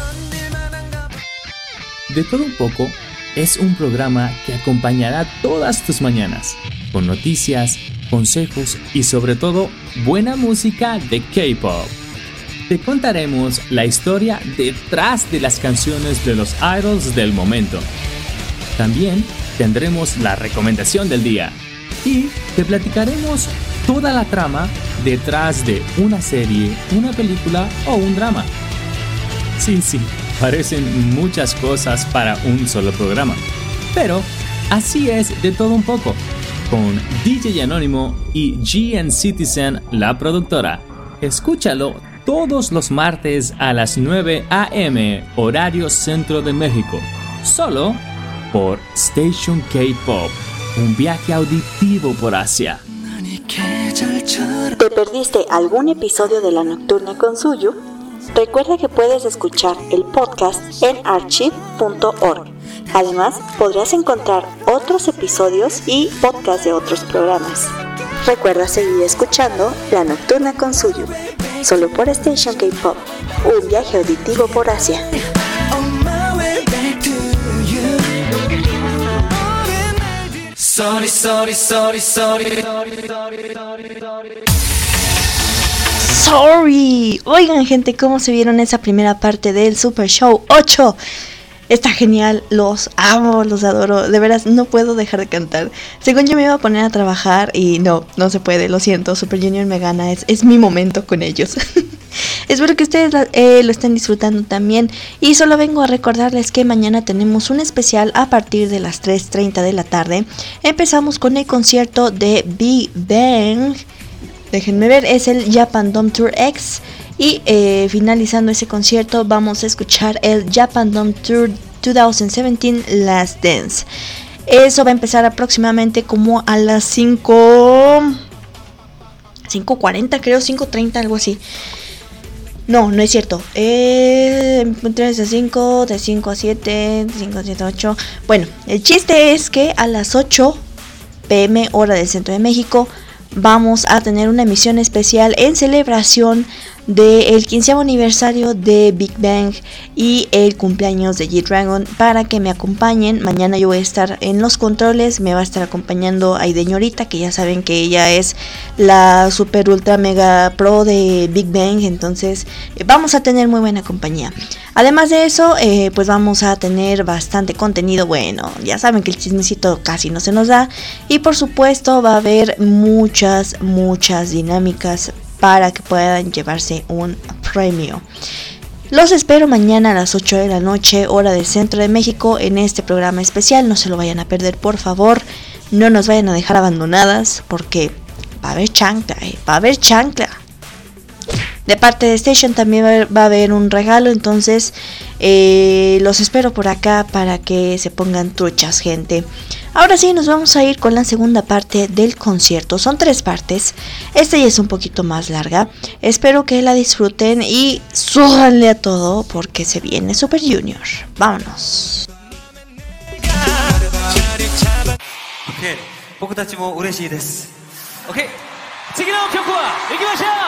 De todo un poco es un programa que acompañará todas tus mañanas, con noticias, consejos y sobre todo buena música de K-Pop. Te contaremos la historia detrás de las canciones de los idols del momento. También tendremos la recomendación del día y te platicaremos toda la trama detrás de una serie, una película o un drama. Sí, parecen muchas cosas para un solo programa, pero así es de todo un poco, con DJ Anónimo y GN Citizen, la productora. Escúchalo todos los martes a las 9 a.m. horario centro de México, solo por Station K-Pop, un viaje auditivo por Asia. ¿Te perdiste algún episodio de La Nocturna con Suyu? Recuerda que puedes escuchar el podcast en archive.org. Además, podrás encontrar otros episodios y podcasts de otros programas. Recuerda seguir escuchando La Nocturna con Suyu, solo por Station K-Pop, un viaje auditivo por Asia. Sorry. Oigan, gente, ¿cómo se vieron esa primera parte del Super Show 8? Está genial, los amo, los adoro. De veras, no puedo dejar de cantar. Según yo me iba a poner a trabajar y no se puede, lo siento. Super Junior me gana, es mi momento con ellos. Espero que ustedes lo estén disfrutando también. Y solo vengo a recordarles que mañana tenemos un especial a partir de las 3:30 de la tarde. Empezamos con el concierto de Big Bang. Déjenme ver, es el Japan Dome Tour X. Y finalizando ese concierto vamos a escuchar el Japan Dome Tour 2017 Last Dance. Eso va a empezar aproximadamente como a las 5:40 creo, 5:30, algo así. No es cierto. 3 a 5, de 5 a 7, de 5 a 7 a 8. Bueno, el chiste es que a las 8 p.m. hora del centro de México vamos a tener una emisión especial en celebración del 15º aniversario de Big Bang y el cumpleaños de G-Dragon para que me acompañen. Mañana yo voy a estar en los controles, me va a estar acompañando Aideñorita, que ya saben que ella es la super ultra mega pro de Big Bang, entonces vamos a tener muy buena compañía. Además de eso, pues vamos a tener bastante contenido. Bueno, ya saben que el chismecito casi no se nos da, y por supuesto va a haber muchas dinámicas para que puedan llevarse un premio. Los espero mañana a las 8 de la noche, hora del centro de México, en este programa especial. No se lo vayan a perder, por favor. No nos vayan a dejar abandonadas, porque va a haber chancla, va a haber chancla. De parte de Station también va a haber un regalo, entonces los espero por acá para que se pongan truchas, gente. Ahora sí, nos vamos a ir con la segunda parte del concierto. Son 3 partes. Esta ya es un poquito más larga. Espero que la disfruten y súbanle a todo porque se viene Super Junior. Vámonos. Okay, 僕たちも嬉しいです。Okay, 次の曲は行きましょう。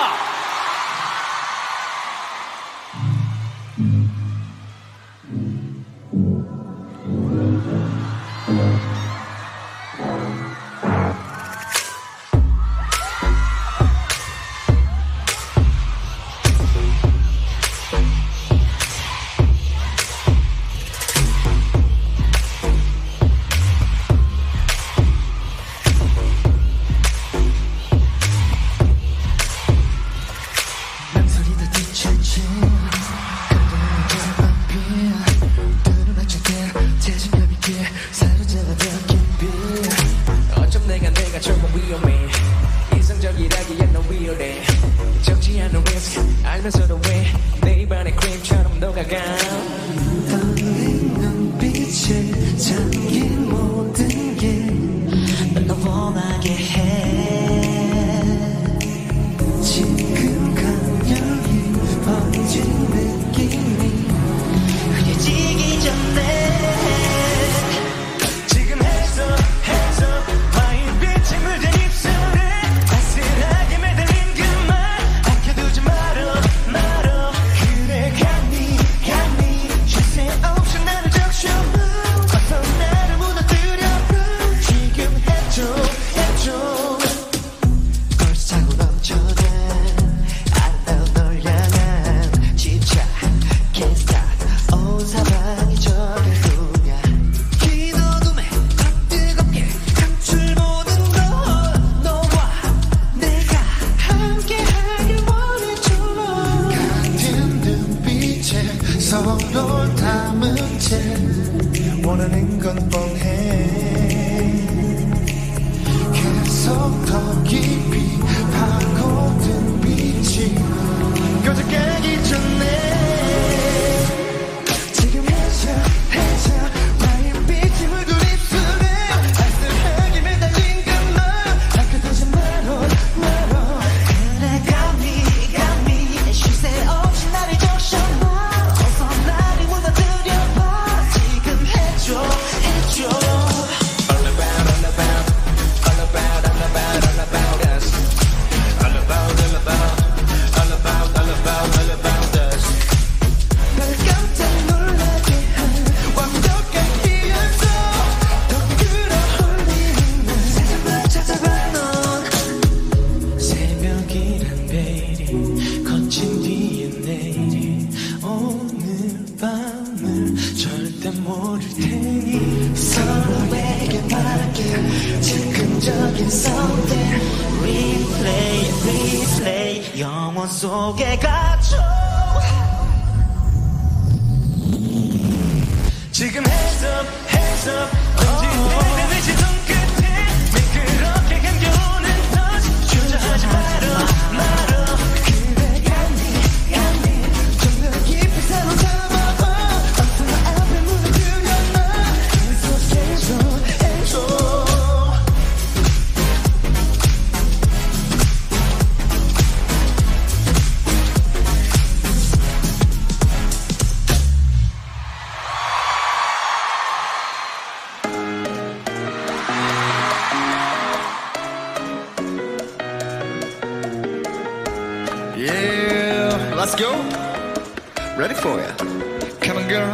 let's go. Ready for ya. Come on, girl.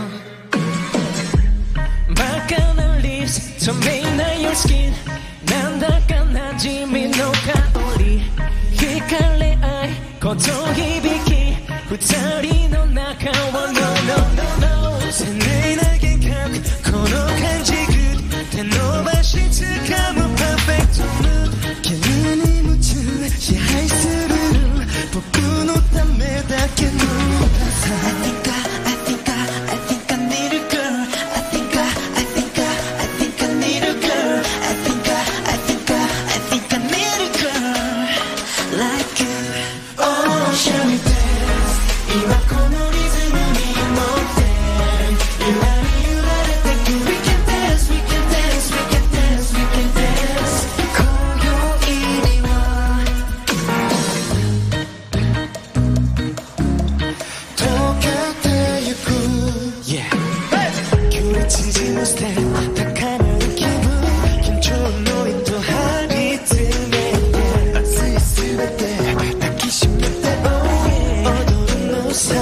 Bacchanal lips, 선배나 your skin. 난다까馴染みの香り光れ合いこと響き二人の中は No no no no 鮮明な幻覚この感じ Good 手伸ばし掴む Perfect mood 君に夢中支配する僕のためだけの I think I need a girl I think I need a girl I think I need a girl like you Oh shall we dance 今このリズムに乗ってゆらり揺られてく We can dance we can dance we can dance we can dance 今宵には溶けてゆく Yeah 距離縮むステップ高鳴る気分緊張の糸張り詰めて熱いすべて抱きしめて Oh yeah 踊るのさ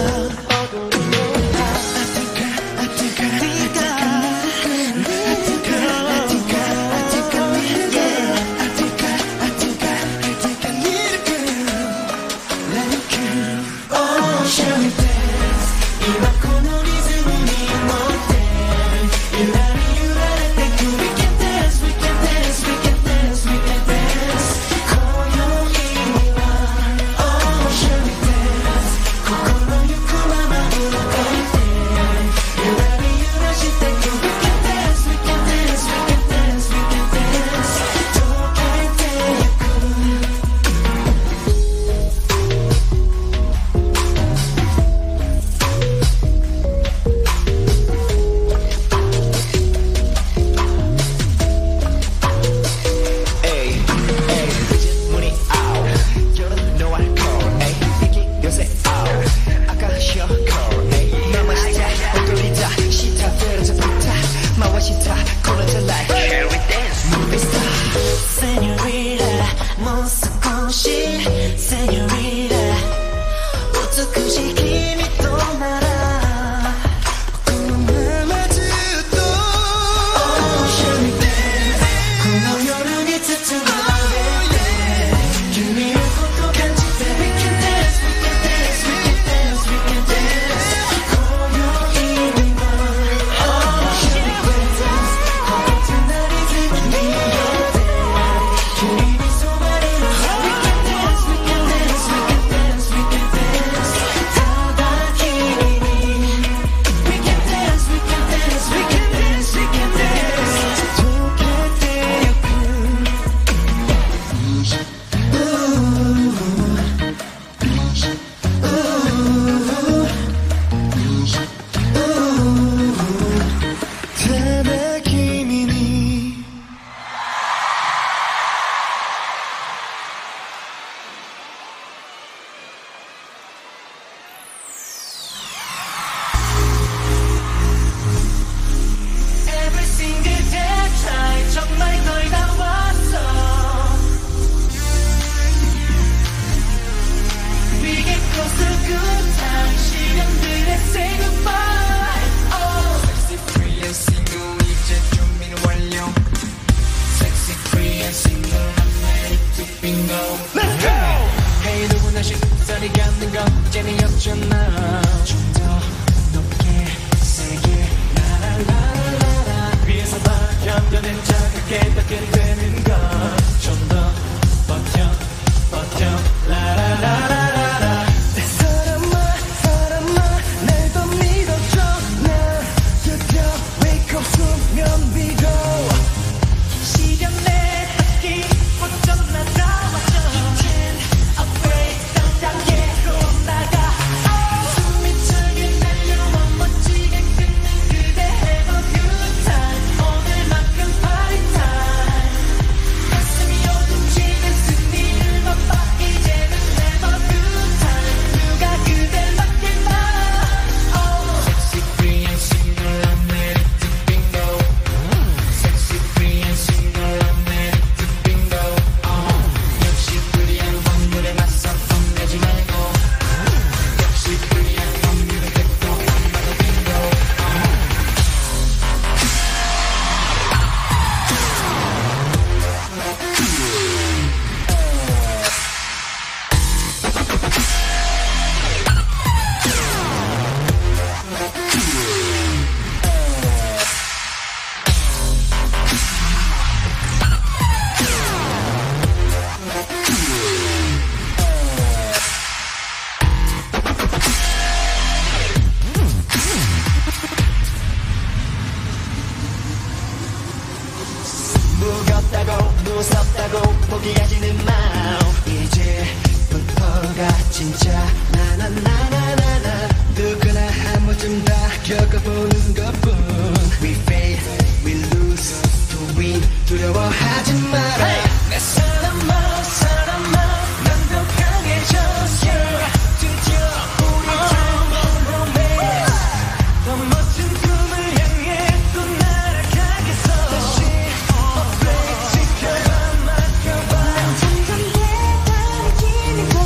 나나나나나나 누구나 한 번쯤 다 겪어보는 것뿐 We fade, we lose, to win 두려워하지 마라 내 사람아 사람아 난 더 강해졌어 드디어 우리 time romance 더 멋진 꿈을 향해 또 날아가겠어 다시 upgrade 지켜봐 맡겨봐 난 점점 대단해지는 걸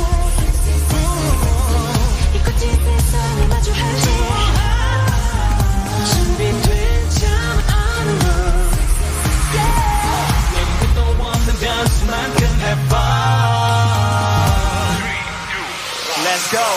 이 꽃이 세상을 마주하지 준비되지 않아 내가 또 없는 변수만큼 해봐 Let's go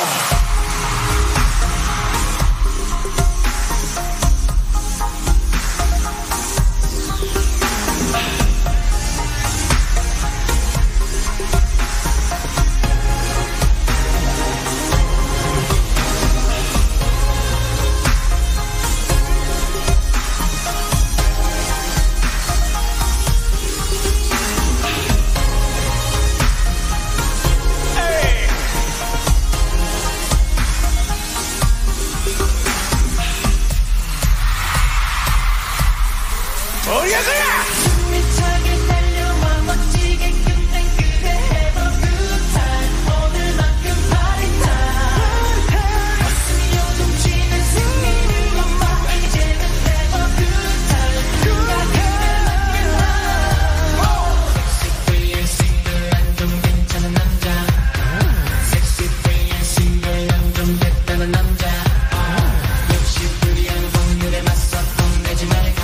숨차게 달려와 멋지게 끝낸 그대 Have a good time 오늘만큼 party time 가슴이 요동치는 승리를 넘어 이제는 Have a good time 누가 Sexy free and single 안 좀 괜찮은 남자 Sexy free and single 안 좀 됐다는 남자 역시 불리한 확률에 맞서 뽐내지 말고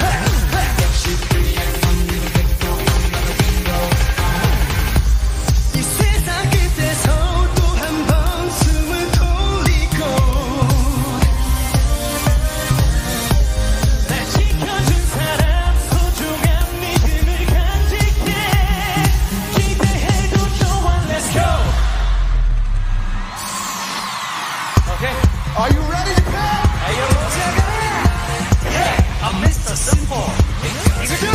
이 세상 끝에서 또 한 번 숨을 돌리고 날 지켜준 사람 소중한 믿음을 간직해 기대해도 좋아 Let's go Okay Are you ready to play? Are you ready? Hey, I'm Mr. Simple Let's go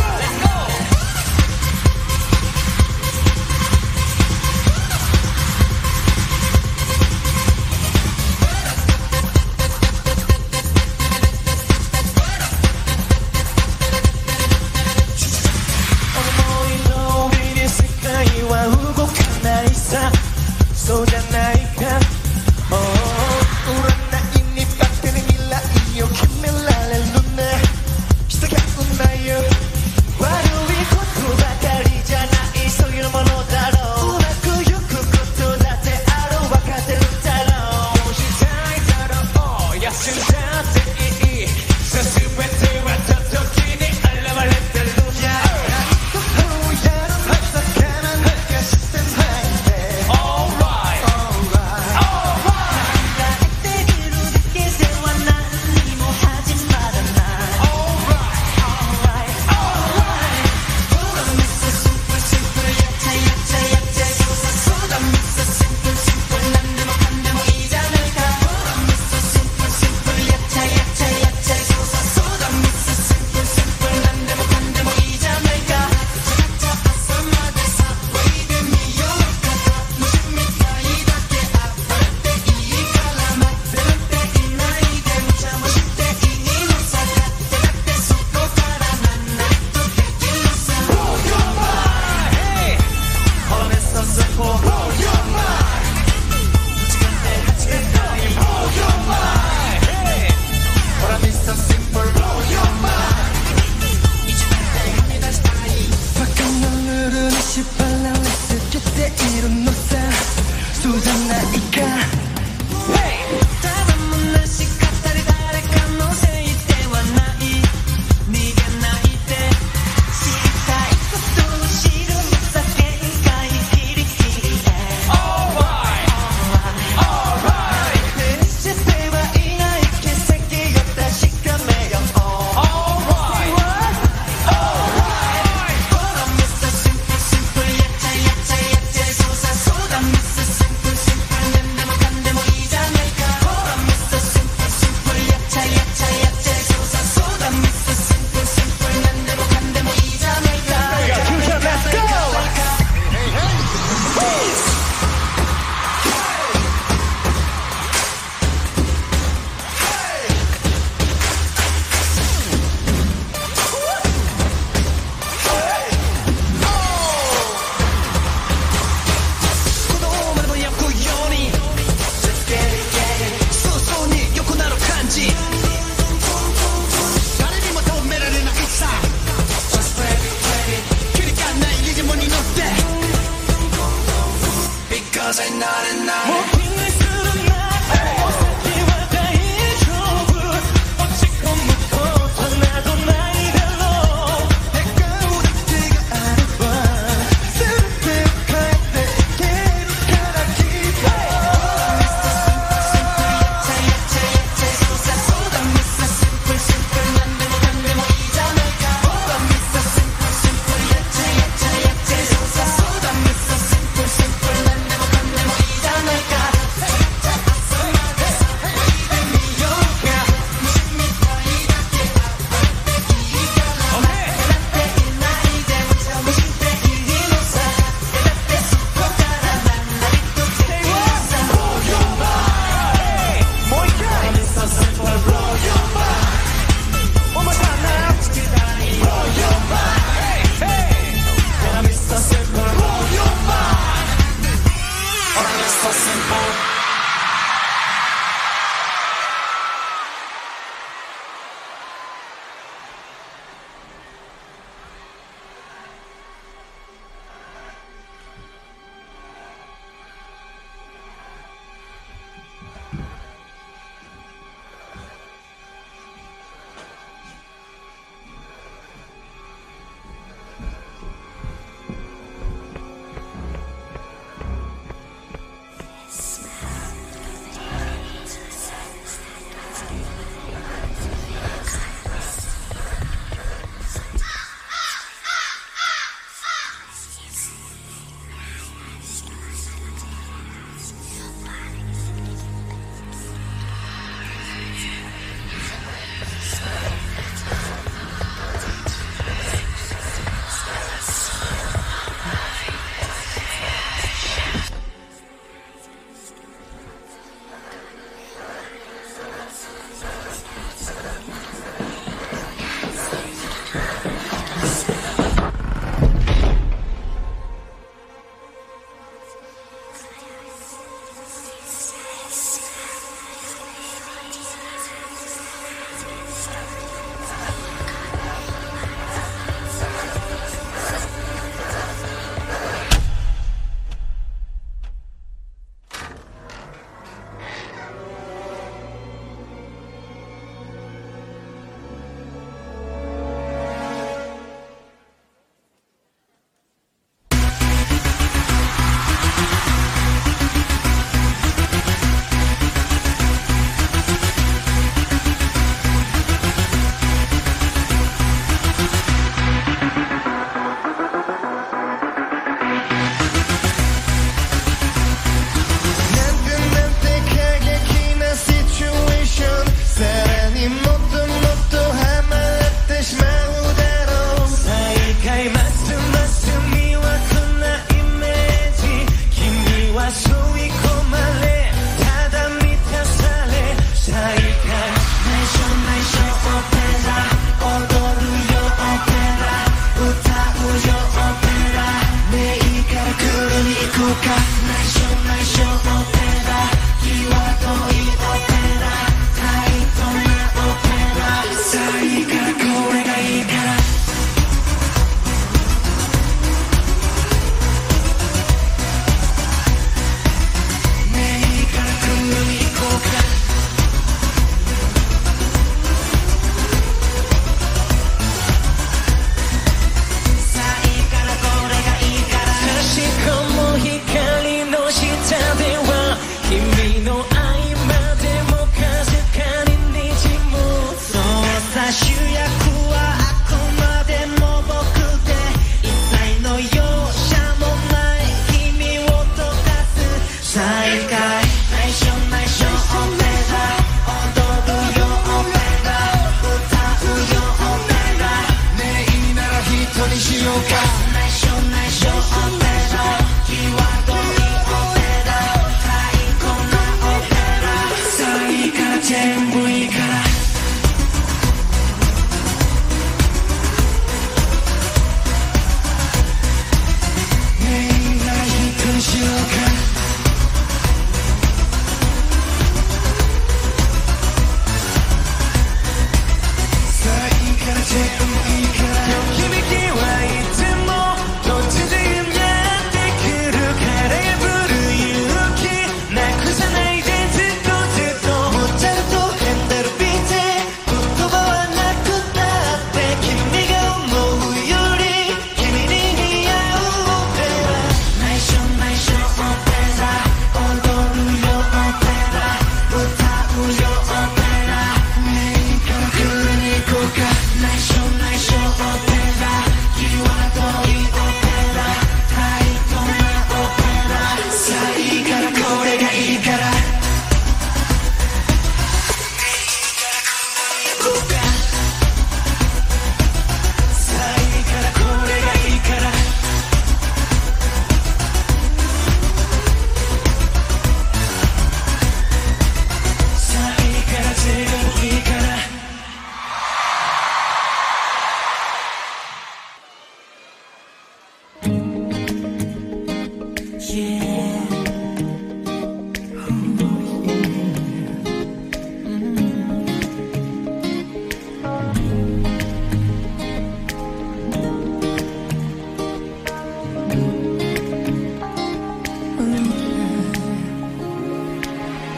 What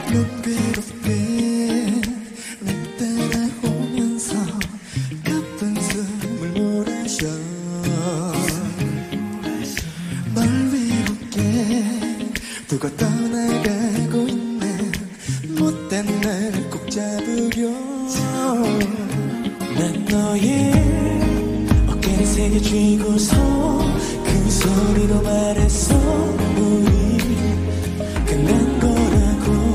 넌 괴롭게 날 따라오면서 가쁜 숨을 몰아쉬어 널 위롭게 두고 떠나가고 있는 못된 날 꼭 잡으려 난 너의 어깨를 새겨쥐고서 그 소리로 말했어 우리 끝난 거라고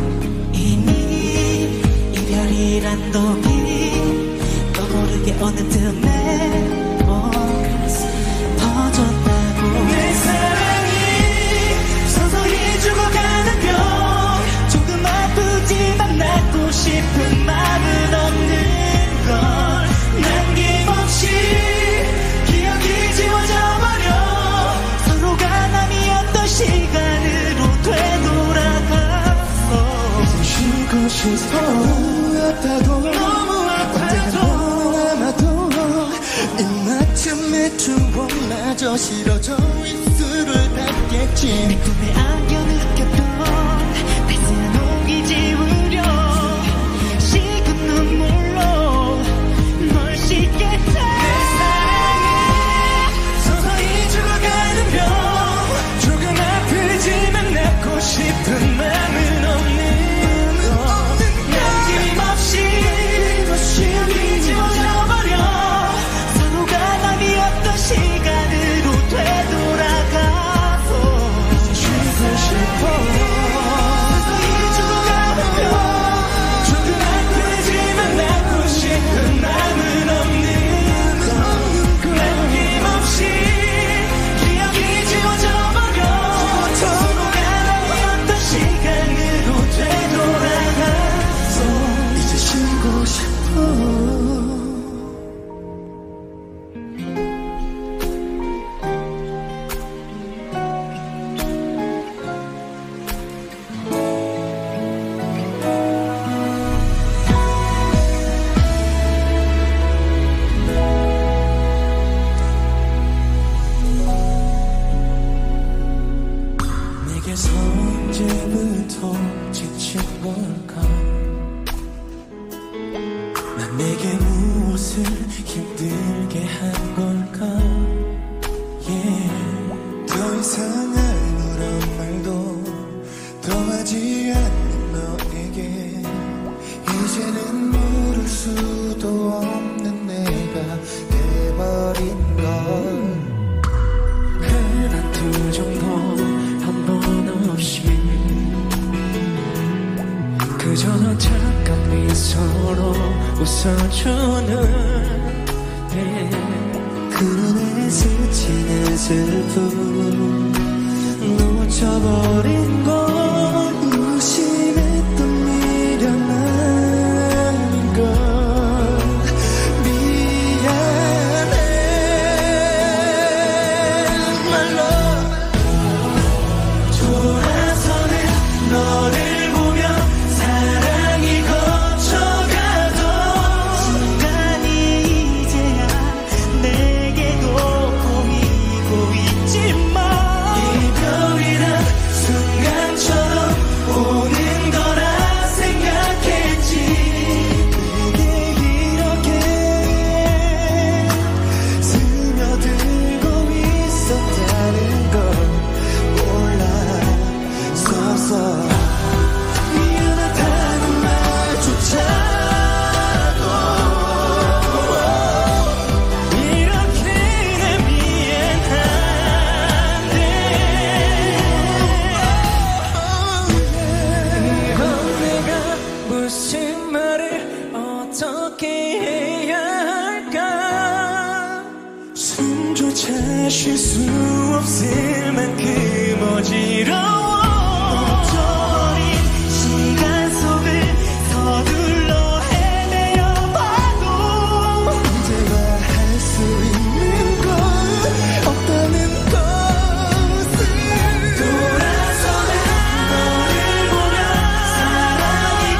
이미 이별이란 독이 또 모르게 어느덧 내 몸에 퍼졌다고 내 사랑이 서서히 죽어가는 병 조금 아프지만 낫고 싶은 마음은 없는 걸 남김없이 기억이 지워져 버려 서로가 남이었던 시간으로 되돌아갔어 이제 쉬고 싶어 아파도 너무 아파도 남아도 이마침에 추억마저 싫어져 입술을 닫겠지 내 꿈에 안겨 느꼈던 따스한 온기 지우려 식은 눈물로 널 씻겠다 내 사랑이 서서히 죽어가는 병 조금 아프지만 낫고 싶은 마음은 없는 거 남김없이 기억이 지워져 버려 서로가 남이었던 시간으로 되돌아가서 이제 쉬고 싶어 서서히 죽어가는 병 조금 아프지만 낫고 싶은 마음은 없는 거 남김없이 기억이 지워져 버려 서로가 남이었던 시간으로 되돌아가서 이제 쉬고 싶어 내게서 언제부터 지친 걸까 난 내게 무엇을 힘들게 한 걸까 더 이상 아무런 말도 더 하지 않는 너에게 이제는 물을 수도 없는 내가 돼버린 걸 흔한 투정도 한 번 없이 그저 너 착한 미소로 웃어주는 그 눈에 스치는 슬픔 놓쳐버린 걸 무심했던 미련 아닌 걸 미안해 my love 돌아서는 너를 보며 사랑이 거쳐가던 순간이 이제야 내게도 보이고 있지만 이별이란 순간처럼 오는 거라 생각했지 내게 이렇게 스며들고 있었다는 걸 몰랐었어 미안하다는 말조차도 이렇게 내 미안한데 그건 내가 무슨 말을 어떻게 해야 할까 숨조차 쉴 수 없을 만큼 어지러워 멈춰버린 시간 속을 서둘러 헤매어 봐도 언제가 할 수 있는 건 없다는 것을 돌아서는 너를 보며 사랑이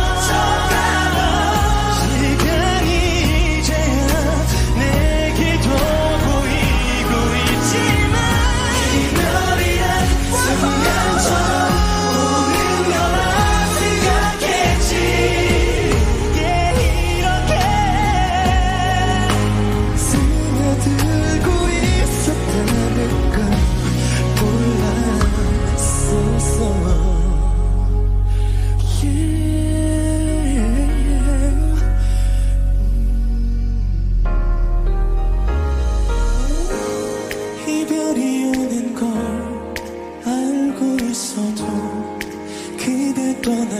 거쳐가던 시간이 이제야 내게도 보이고 있지만 이별이란 순간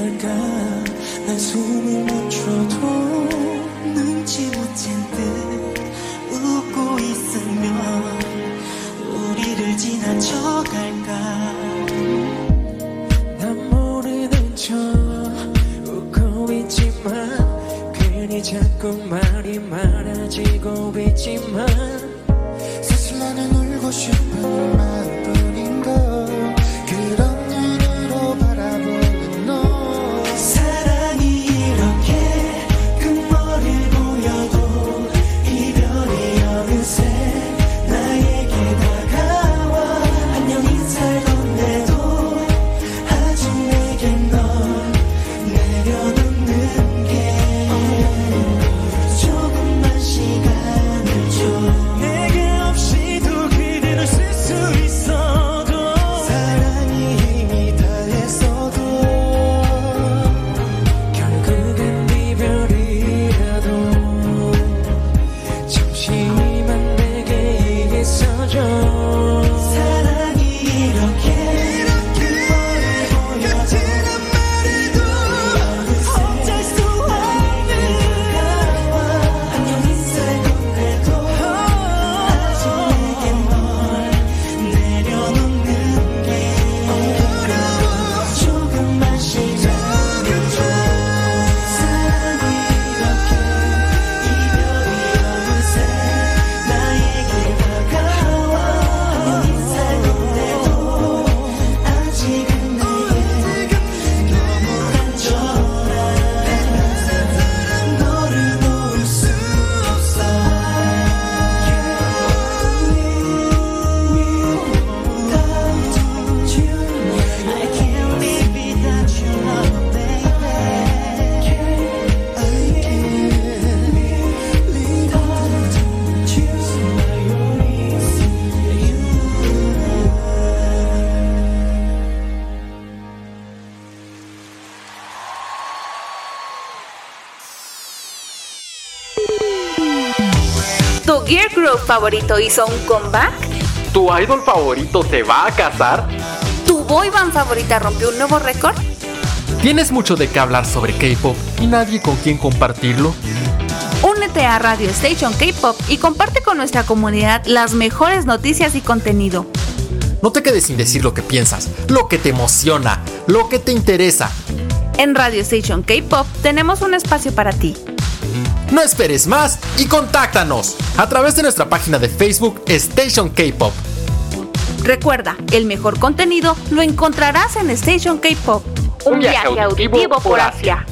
할까 난 숨을 못 쉬어도 눈치 못 챈 듯 웃고 있으면 우리를 지나쳐갈까 난 모르는 척 웃고 있지만 괜히 자꾸 말이 많아지고 있지만 사실 나는 울고 싶은 마음뿐인걸 그런 눈으로 바라보는 너 사랑이 이렇게 끝머리를 보여도 이별이 어느새 나에게 다가와 안녕 인사를 건네도 아직 내겐 널 내려놓는 게 조금만 시간을 줘 내게 없이도 그대를 쓸 수 있어도 사랑이 힘이 다했어도 결국엔 이별이라도 잠시만 내게 있어줘 사랑이 이렇게 끝머리를 보여도 어쩔 수 없는 안녕 인사를 건네도 아직 내겐 널 내려놓는 게 조금만 시간을 줘 사랑이 이렇게 이별이 어느새 나에게 다가와 안녕 인사를 건네도 아직은 내게 너무 간절한 너를 놓을 수 없어 I can't live without your love, baby. I can't live without ¿Tu girl group favorito hizo un comeback? ¿Tu idol favorito se va a casar? ¿Tu boy band favorita rompió un nuevo récord? ¿Tienes mucho de qué hablar sobre K-pop y nadie con quien compartirlo? Únete a Radio Station K-Pop y comparte con nuestra comunidad las mejores noticias y contenido. No te quedes sin decir lo que piensas, lo que te emociona, lo que te interesa. En Radio Station K-Pop tenemos un espacio para ti. No esperes más y contáctanos a través de nuestra página de Facebook Station K-Pop. Recuerda, el mejor contenido lo encontrarás en Station K-Pop. Un viaje auditivo por Asia.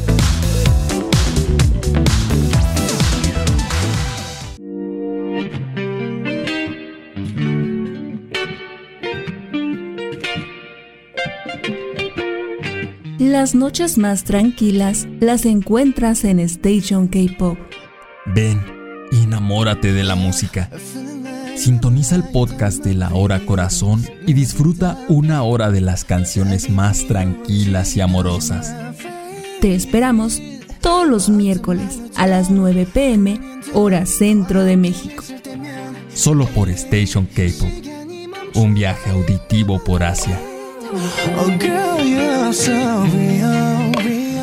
Las noches más tranquilas las encuentras en Station K-Pop. Ven y enamórate de la música. Sintoniza el podcast de La Hora Corazón y disfruta una hora de las canciones más tranquilas y amorosas. Te esperamos todos los miércoles a las 9 p.m. hora Centro de México. Solo por Station K-Pop. Un viaje auditivo por Asia. Oh girl, you're so real,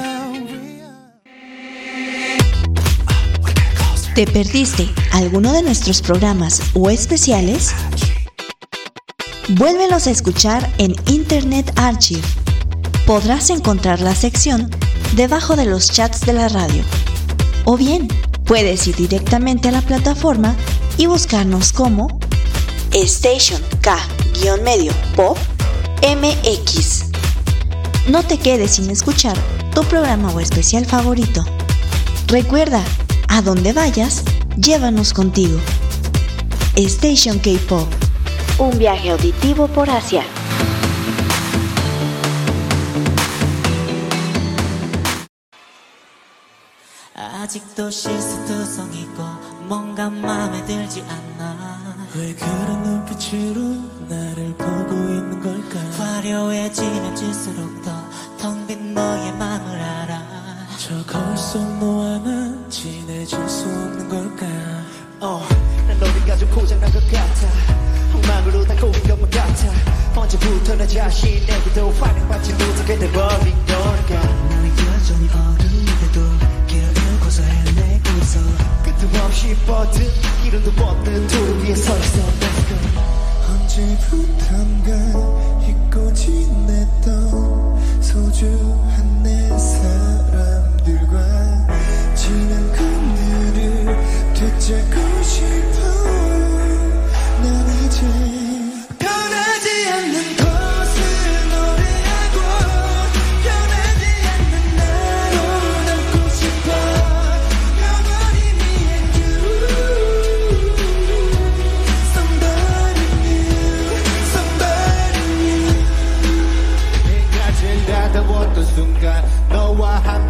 ¿Te perdiste alguno de nuestros programas o especiales? Vuélvelos a escuchar en Internet Archive. Podrás encontrar la sección debajo de los chats de la radio. O bien, puedes ir directamente a la plataforma y buscarnos como Station K-Pop MX. No te quedes sin escuchar tu programa o especial favorito. Recuerda, a donde vayas, llévanos contigo. Station K-Pop. Un viaje auditivo por Asia. 아직도 실수투성이고 뭔가 마음에 들지 않아 왜 그런 눈빛으로 나를 보고 있는 걸까 화려해지면 질수록 더 텅 빈 너의 맘을 알아 저 거울 속 너와 난 친해질 수 없는 걸까 난 너를 가지고 고장난 것 같아 엉망으로 다 꼬인 것만 같아 언제부터 내 자신에게도 환영받지 못하게 돼버린 걸까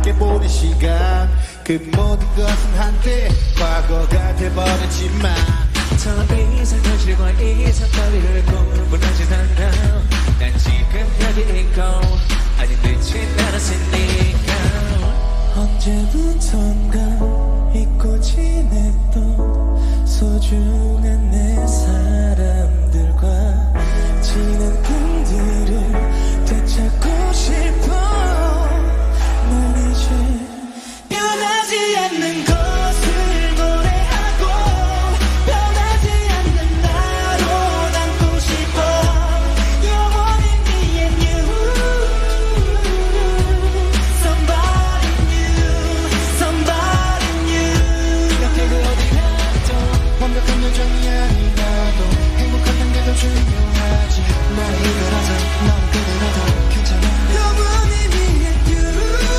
함께 보낸 시간 그 모든 것은 한때 과거가 돼버렸지만 더 이상 현실과 이상 따위를 구분하지 않아 난 지금 여기 있고 아직 늦진 않았으니까 언제부턴가 잊고 지냈던 소중한 내 사람들과 지난 꿈들을 되찾고 싶어 난 이제 변하지 않는 것을 노래하고 변하지 않는 나로 남고 싶어 영원히 me and you somebody new somebody new 이렇게 그 어디 가도 완벽한 여정이 아니라도 행복한 게 더 중요하지 나를 이끌어서 너무 그대라도 괜찮아 영원히 me and you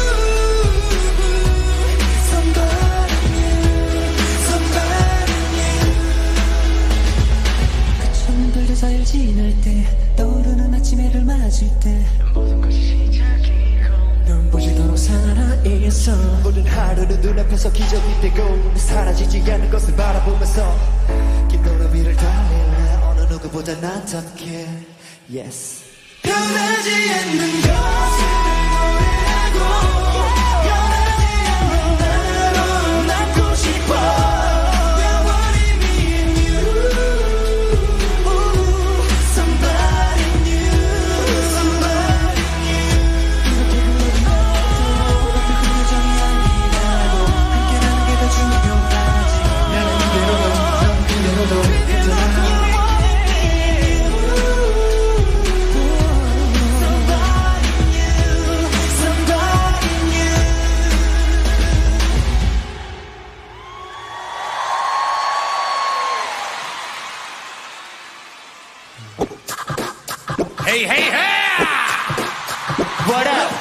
somebody new somebody new 그 처음 돌려서 일 지날 때 떠오르는 아침 해를 맞을 때 모든 것이 시작이고 눈부시도록 살아있어 모든 하루는 눈앞에서 기적이 되고 사라지지 않는 것을 바라보면서 긴 도로 위를 달릴래 어느 누구보다 낫답게 Yes 변하지 않는 것을 노래하고 변하지 않는 나로 남고 싶어 영원히 me and you somebody new somebody new 이렇게 그러긴 해도 완벽한 여정이 아니라고 함께라는 게 더 중요하지 나는 이대로도 넌 그대로도 괜찮아 Hey hey hey What up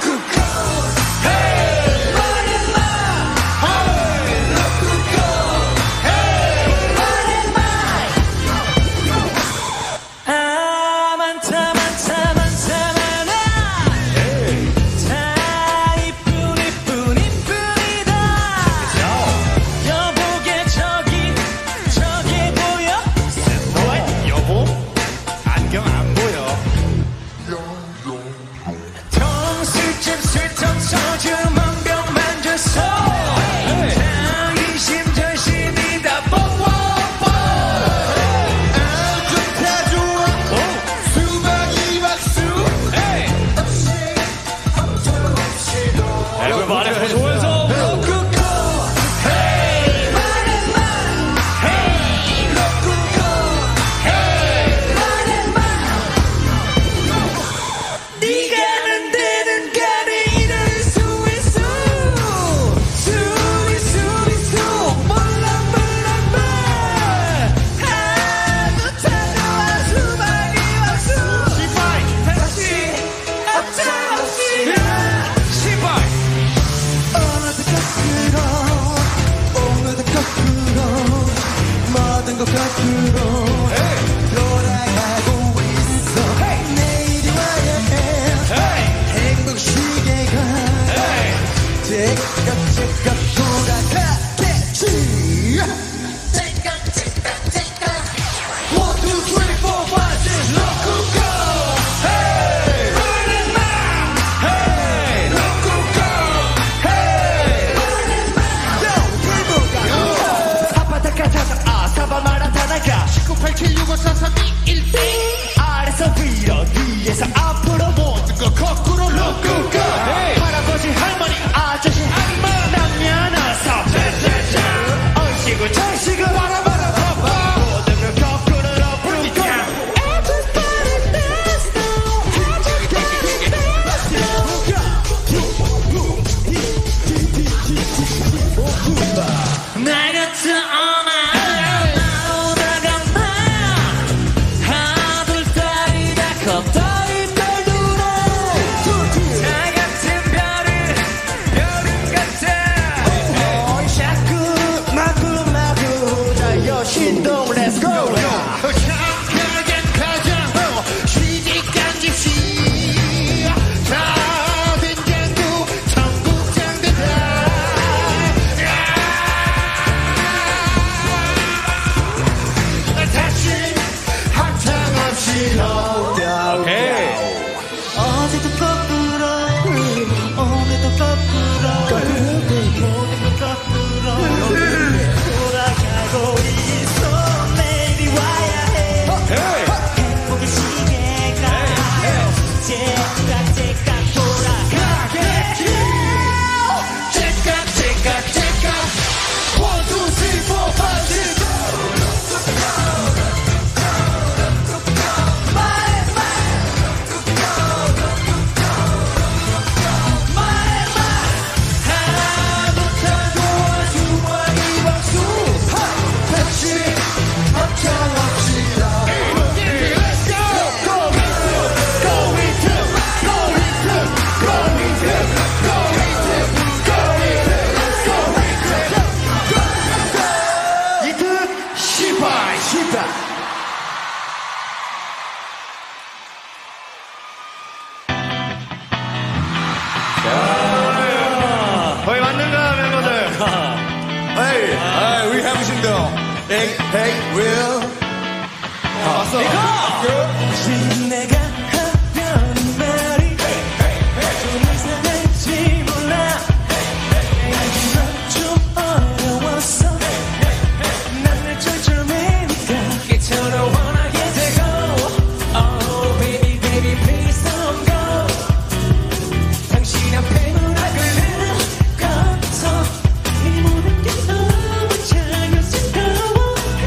Oh Hey, hey, Will. 왔어. 지금 내가 하려는 말이 좀 이상할지 몰라. 넌 좀 어려웠어. 난 내 철저매니까 기처럼 원하게 되고. Oh, baby, baby, please don't go. 당신 앞에 눈락을 내놓고서 이 모든 게 너무 자연스러워.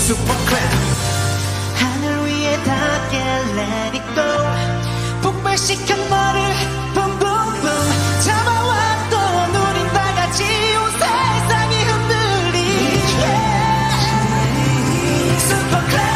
슈퍼클럽 하늘 위에 닿게 let it go 폭발시켜 너를 붐붐붐 잡아왔던 우린 다같이 온 세상이 흔들리게 슈퍼클럽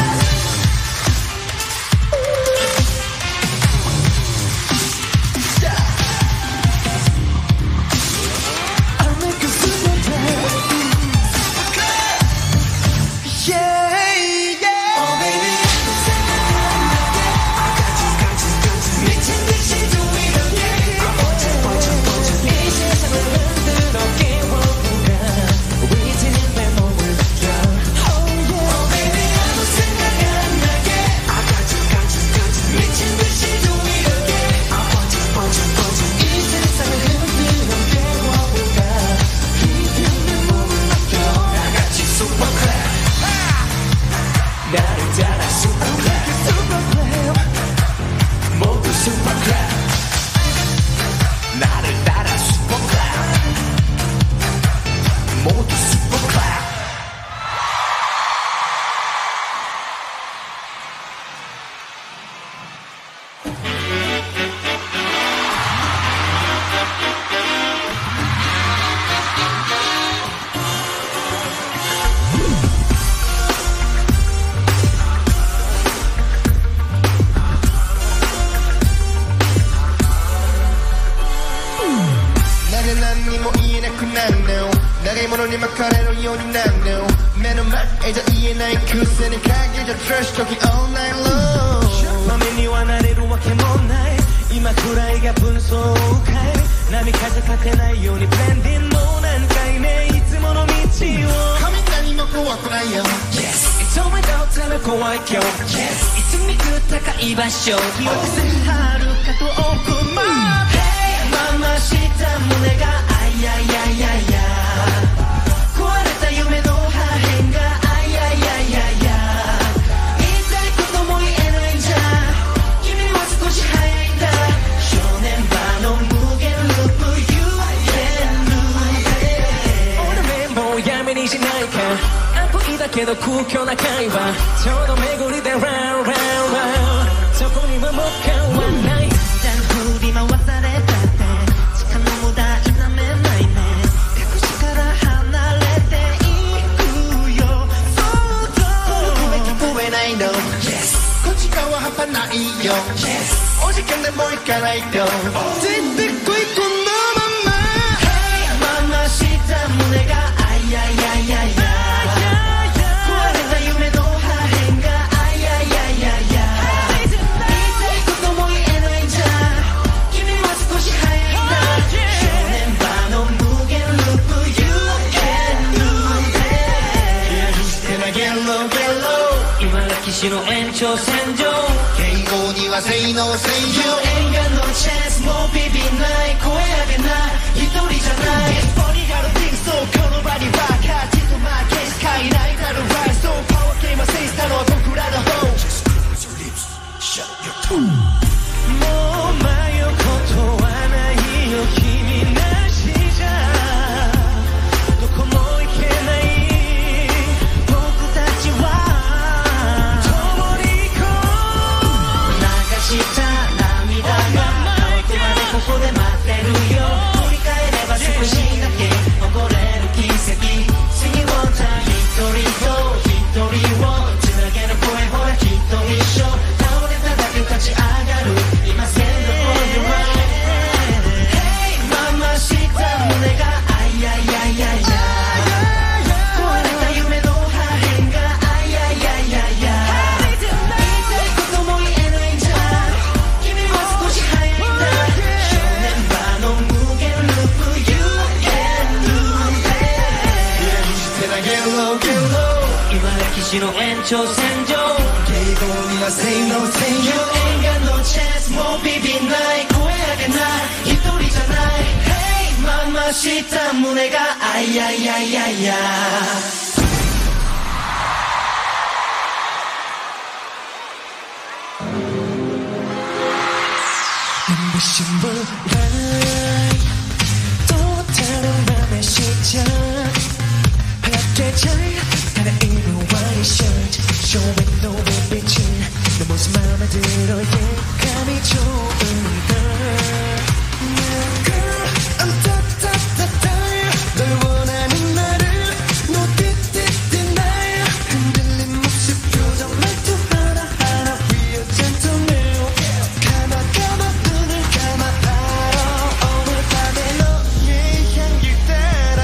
또 다른 밤의 시작 하얗게 잘 하나 이루어야 t-shirt 쇼에 노을빛이 내 모습 마음에 들어 감이 좋은 걸 Girl, I'm da-da-da-da 널 원하는 나를 No di-di-di 날 흔들린 모습 표정 말투 하나하나 We are gentlemen 감아 눈을 감아 알아 오늘 밤에 너의 향기를 따라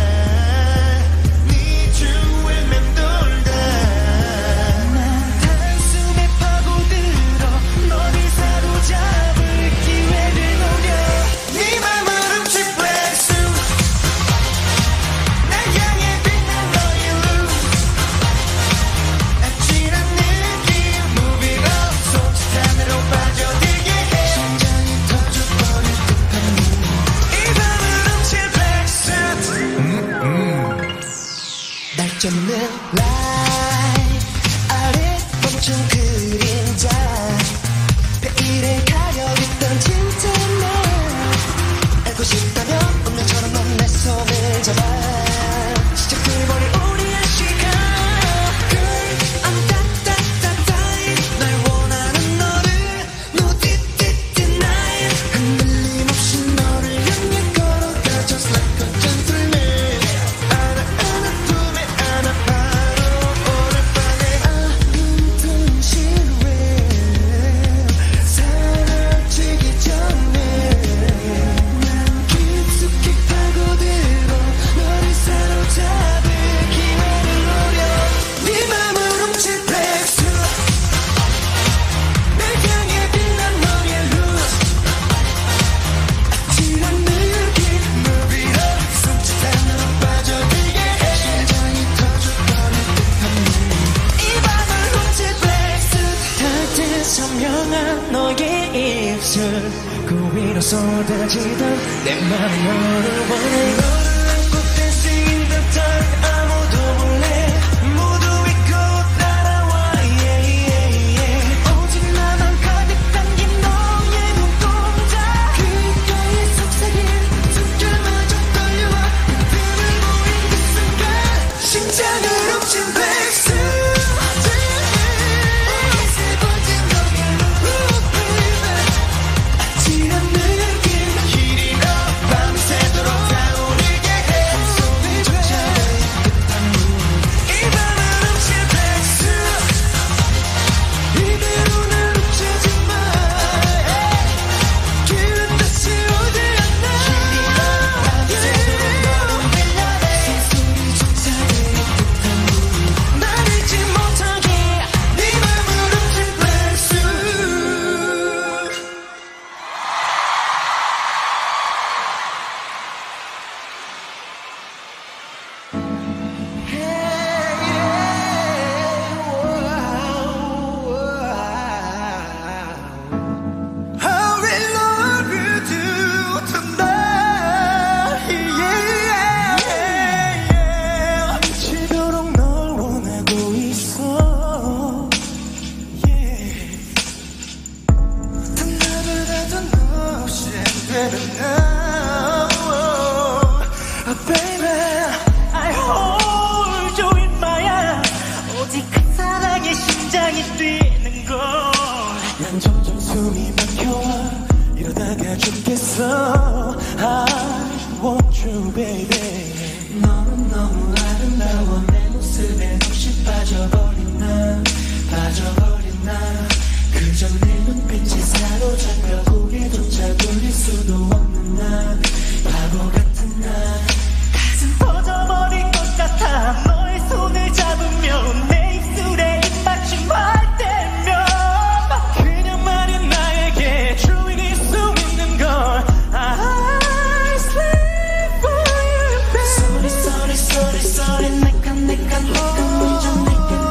네 주위를 맴돌다 난 단숨에 파고들어 너를 사로잡을 기회를 노려 네 맘을 훔칠 black suit 날 향해 빛난 너의 look 아찔한 느낌 Move it up 손짓함으로 빠져들게 해 심장이 터져버릴 듯한 이 밤을 훔칠 black suit 날 쫓는 light 아래 멈춘 그림자 베일에 가려있던 진짜 날 알고 싶다면 운명처럼 넌 내 손을 잡아 시작돼버릴 우리의 시간 Girl, I'm da-da-da-da 날 원하는 너를 No di-di-di night 흔들림 없이 너를 향해 걸어가 Just like a gentleman 안아 품에 안아 바로 오늘 밤에 아름다운 silhouette 사라지기 전에 난 깊숙이 파고들어 너를 사로잡을 기회를 노려 네 맘을 훔칠 black suit 날 향해 빛난 너의 look 아찔한 느낌 Move it up 손짓함으로 빠져들게 해 심장이 터져버릴 듯한 이 밤을 훔칠 black suit 달빛 선명한 너의 입술 그 위로 쏟아지던 내 맘이 너를 원해 너를 안고 dancing in the dark 아무도 몰래 모두 잊고 따라와 yeah, yeah, yeah. 오직 나만 가득 담긴 너의 눈동자 귓가에 속삭인 숨결마저 떨려와 틈을 보인 그 순간 심장을 훔친 black suit 세 번째 너의 look baby 아찔한 느낌 Heat it up 밤새도록 타오르게 해 손을 쫓아낼 듯한 이 밤을 훔칠 black suit 이대로 날 놓치지 마 기회는 다시 오지 않아 Heat it up 밤새도록 너를 빌려내 손소리 쫓아낼 듯한 날 잊지 못하게 네 맘을 훔칠 black suit How in love you do tonight yeah. 미치도록 널 원하고 있어 yeah. 단 나보다도 너 없이 안 되는 now baby I hold you in my arms 오직 그 사랑에 심장이 뛰는 걸 난 점점 숨이 막혀와 이러다가 죽겠어 I want you baby 너는 너무 아름다워 내 모습에 혹시 빠져버린 나 그저 내 눈빛에 사로잡혀 고개조차 돌릴 수도 없는 나 바보 같은 나 가슴 터져버릴 것 같아 너의 손을 잡으면 내 입술에 입맞춤할 때면 그녀만이 나에게 주인일 수 있는 걸 I sleep for you baby sorry 내가 네가 먼저 내게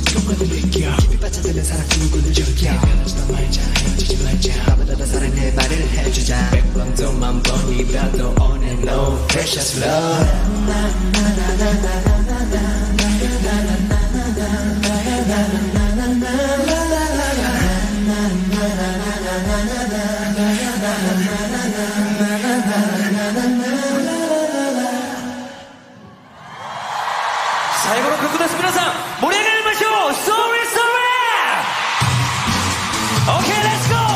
동화를 느껴 깊이 빠져드는 사랑 누구를 즐겨 변하지도 말자 헤어지지 말자 나보다 사랑해 말을 해주자 100번 또 1000번이라도 on and on precious love 사이버로 벽구다스皆さん 盛り上がりましょう Sorry Sorry Okay let's go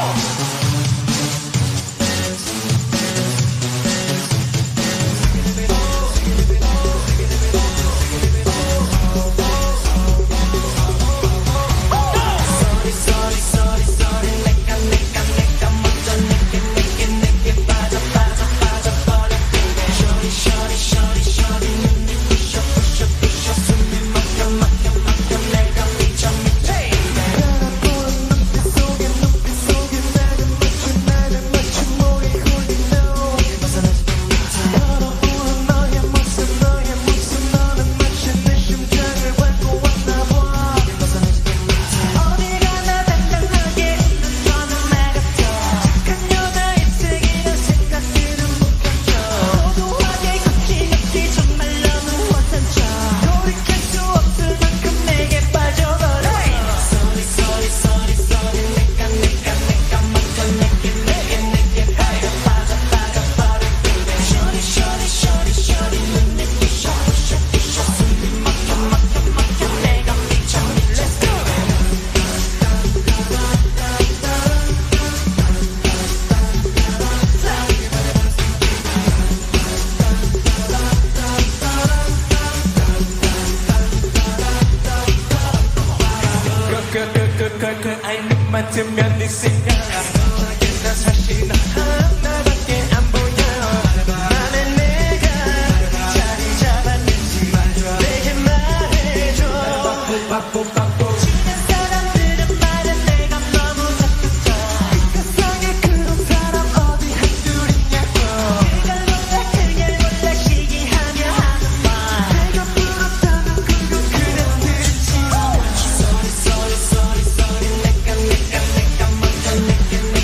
맡으면 네 생각 나 사실 나 하나밖에 안 보여 나는 내가 자리 잡았는지 내게 말해줘 주변 사람들은 말은 내가 너무 착각져 이 세상에 그런 사람 어디 한둘이냐고 그걸 몰라 그냥 몰라 시기하며 하는 말 내가 부럽다면 그건 그냥 들지 Sorry 내가 먼저 내게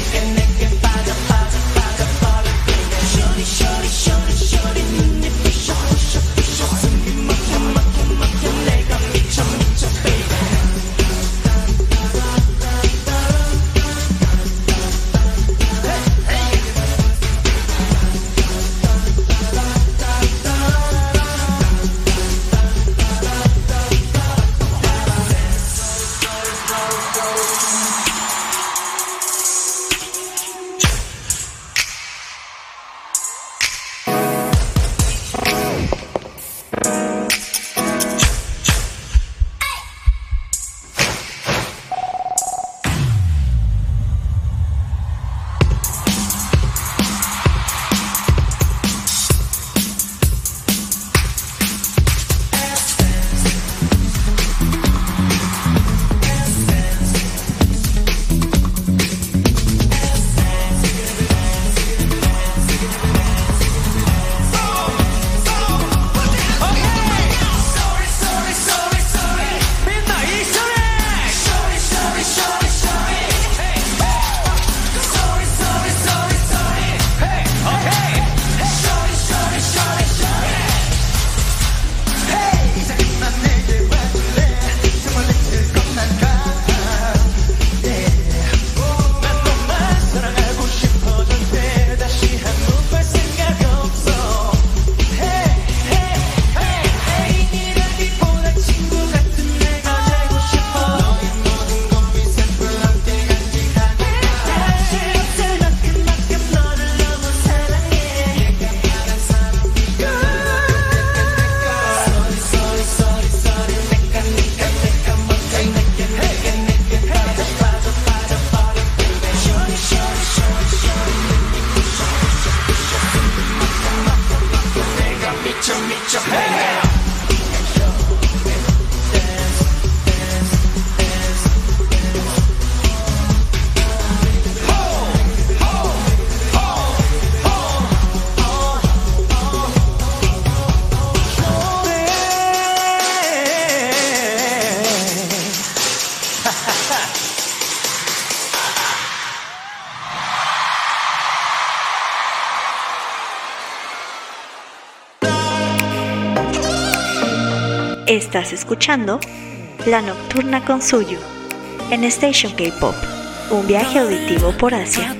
Estás escuchando La Nocturna con Suyu en Station K-Pop, un viaje auditivo por Asia.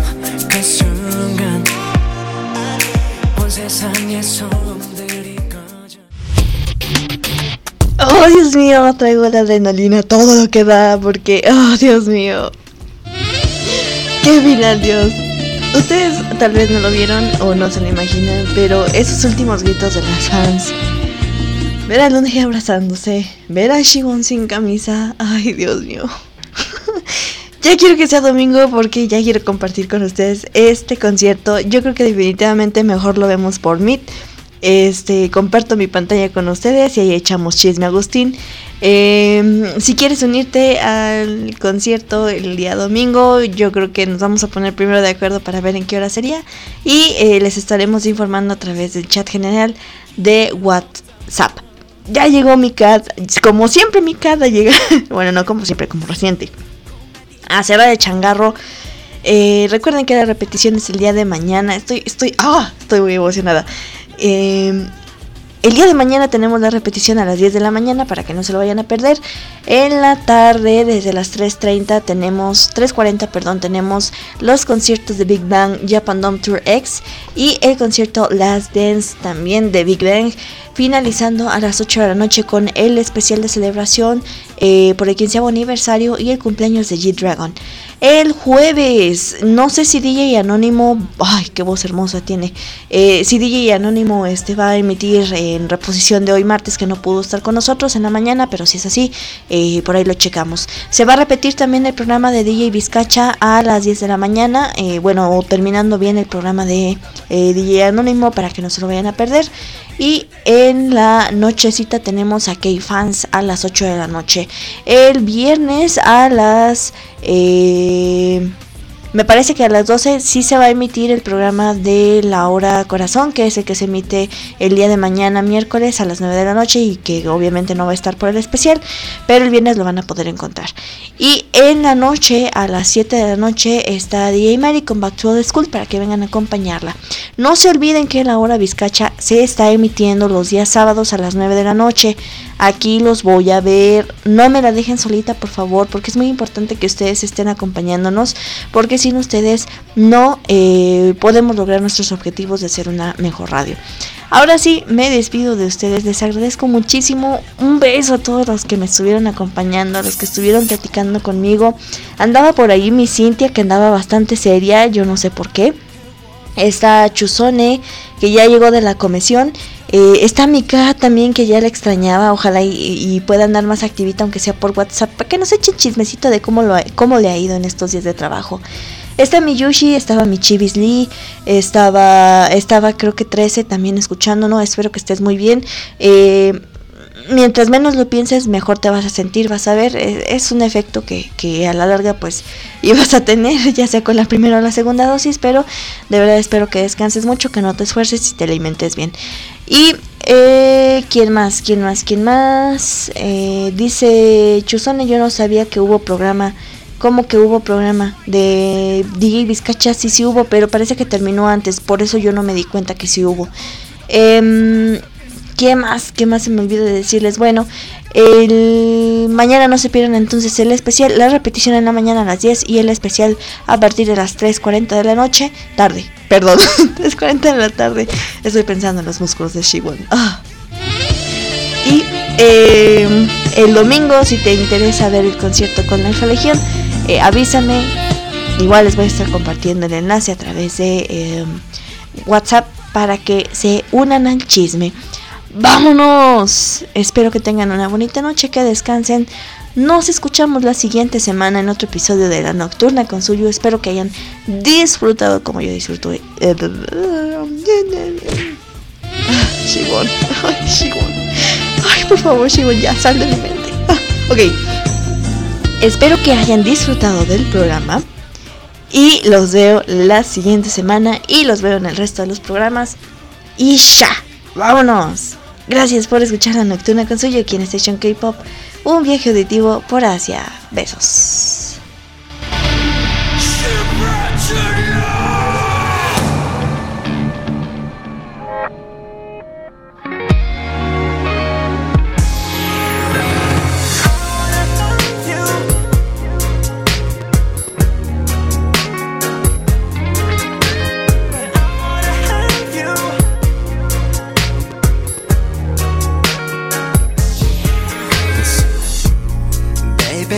Oh, Dios mío, traigo la adrenalina, todo lo que da, porque, oh, Dios mío. Qué final, Dios. Ustedes tal vez no lo vieron o no se lo imaginan, pero esos últimos gritos de las fans, ver a Lungi abrazándose, ver a Siwon sin camisa, ay, Dios mío. Ya quiero que sea domingo porque ya quiero compartir con ustedes este concierto. Yo creo que definitivamente mejor lo vemos por Meet. Comparto mi pantalla con ustedes y ahí echamos chisme, Agustín. Si quieres unirte al concierto el día domingo, yo creo que nos vamos a poner primero de acuerdo para ver en qué hora sería. Y les estaremos informando a través del chat general de WhatsApp. Ya llegó mi cat, como siempre mi cat llega, bueno, no como siempre, como reciente. Se va de changarro. Recuerden que la repetición es el día de mañana. Estoy muy emocionada. El día de mañana tenemos la repetición a las 10 de la mañana para que no se lo vayan a perder. En la tarde, desde las 3:40 tenemos los conciertos de Big Bang Japan Dome Tour X y el concierto Last Dance también de Big Bang, finalizando a las 8 de la noche con el especial de celebración por el 15º aniversario y el cumpleaños de G-Dragon. El jueves, no sé si DJ Anónimo, ay, qué voz hermosa tiene, si DJ Anónimo va a emitir en reposición de hoy martes, que no pudo estar con nosotros en la mañana, pero si es así, por ahí lo checamos. Se va a repetir también el programa de DJ Vizcacha a las 10 de la mañana, terminando bien el programa de DJ Anónimo para que no se lo vayan a perder. Y en la nochecita tenemos a K-Fans a las 8 de la noche. El viernes a las... me parece que a las 12 sí se va a emitir el programa de La Hora Corazón, que es el que se emite el día de mañana, miércoles, a las 9 de la noche, y que obviamente no va a estar por el especial, pero el viernes lo van a poder encontrar. Y en la noche, a las 7 de la noche, está DJ Mari con Back to Old School para que vengan a acompañarla. No se olviden que La Hora Vizcacha se está emitiendo los días sábados a las 9 de la noche. Aquí los voy a ver, no me la dejen solita, por favor, porque es muy importante que ustedes estén acompañándonos, porque sin ustedes no podemos lograr nuestros objetivos de hacer una mejor radio. Ahora sí, me despido de ustedes, les agradezco muchísimo, un beso a todos los que me estuvieron acompañando, a los que estuvieron platicando conmigo. Andaba por ahí mi Cintia, que andaba bastante seria, yo no sé por qué. Está Chuzone, que ya llegó de la comisión. Está Mika también, que ya la extrañaba. Ojalá y pueda andar más activita, aunque sea por WhatsApp, para que nos echen chismecito de cómo le ha ido en estos días de trabajo. Está mi Yushi, estaba mi Chibis Lee, estaba creo que 13 también escuchando, ¿no? Espero que estés muy bien. Mientras menos lo pienses, mejor te vas a sentir, vas a ver, es un efecto que a la larga pues ibas a tener, ya sea con la primera o la segunda dosis, pero de verdad espero que descanses mucho, que no te esfuerces y te alimentes bien. Y ¿quién más? Dice Chuzone, yo no sabía que hubo programa. ¿Cómo que hubo programa de DJ Vizcacha? Sí hubo, pero parece que terminó antes, por eso yo no me di cuenta que sí hubo. ¿Qué más se me olvidó de decirles? Bueno, mañana no se pierdan entonces el especial, la repetición en la mañana a las 10 y el especial a partir de las 3:40 de la noche, 3:40 de la tarde. Estoy pensando en los músculos de Siwon. Y el domingo, si te interesa ver el concierto con la Alfa Legión, avísame. Igual les voy a estar compartiendo el enlace a través de WhatsApp para que se unan al chisme. ¡Vámonos! Espero que tengan una bonita noche, que descansen. Nos escuchamos la siguiente semana en otro episodio de La Nocturna con Suyu. Espero que hayan disfrutado como yo disfruto. Siwon. Ay, Siwon. Ay, por favor, Siwon, ya sal de mi mente. Ok. Espero que hayan disfrutado del programa. Y los veo la siguiente semana. Y los veo en el resto de los programas. Y ya. ¡Vámonos! Gracias por escuchar La Nocturna con Suyu aquí en Station K-Pop, un viaje auditivo por Asia. Besos.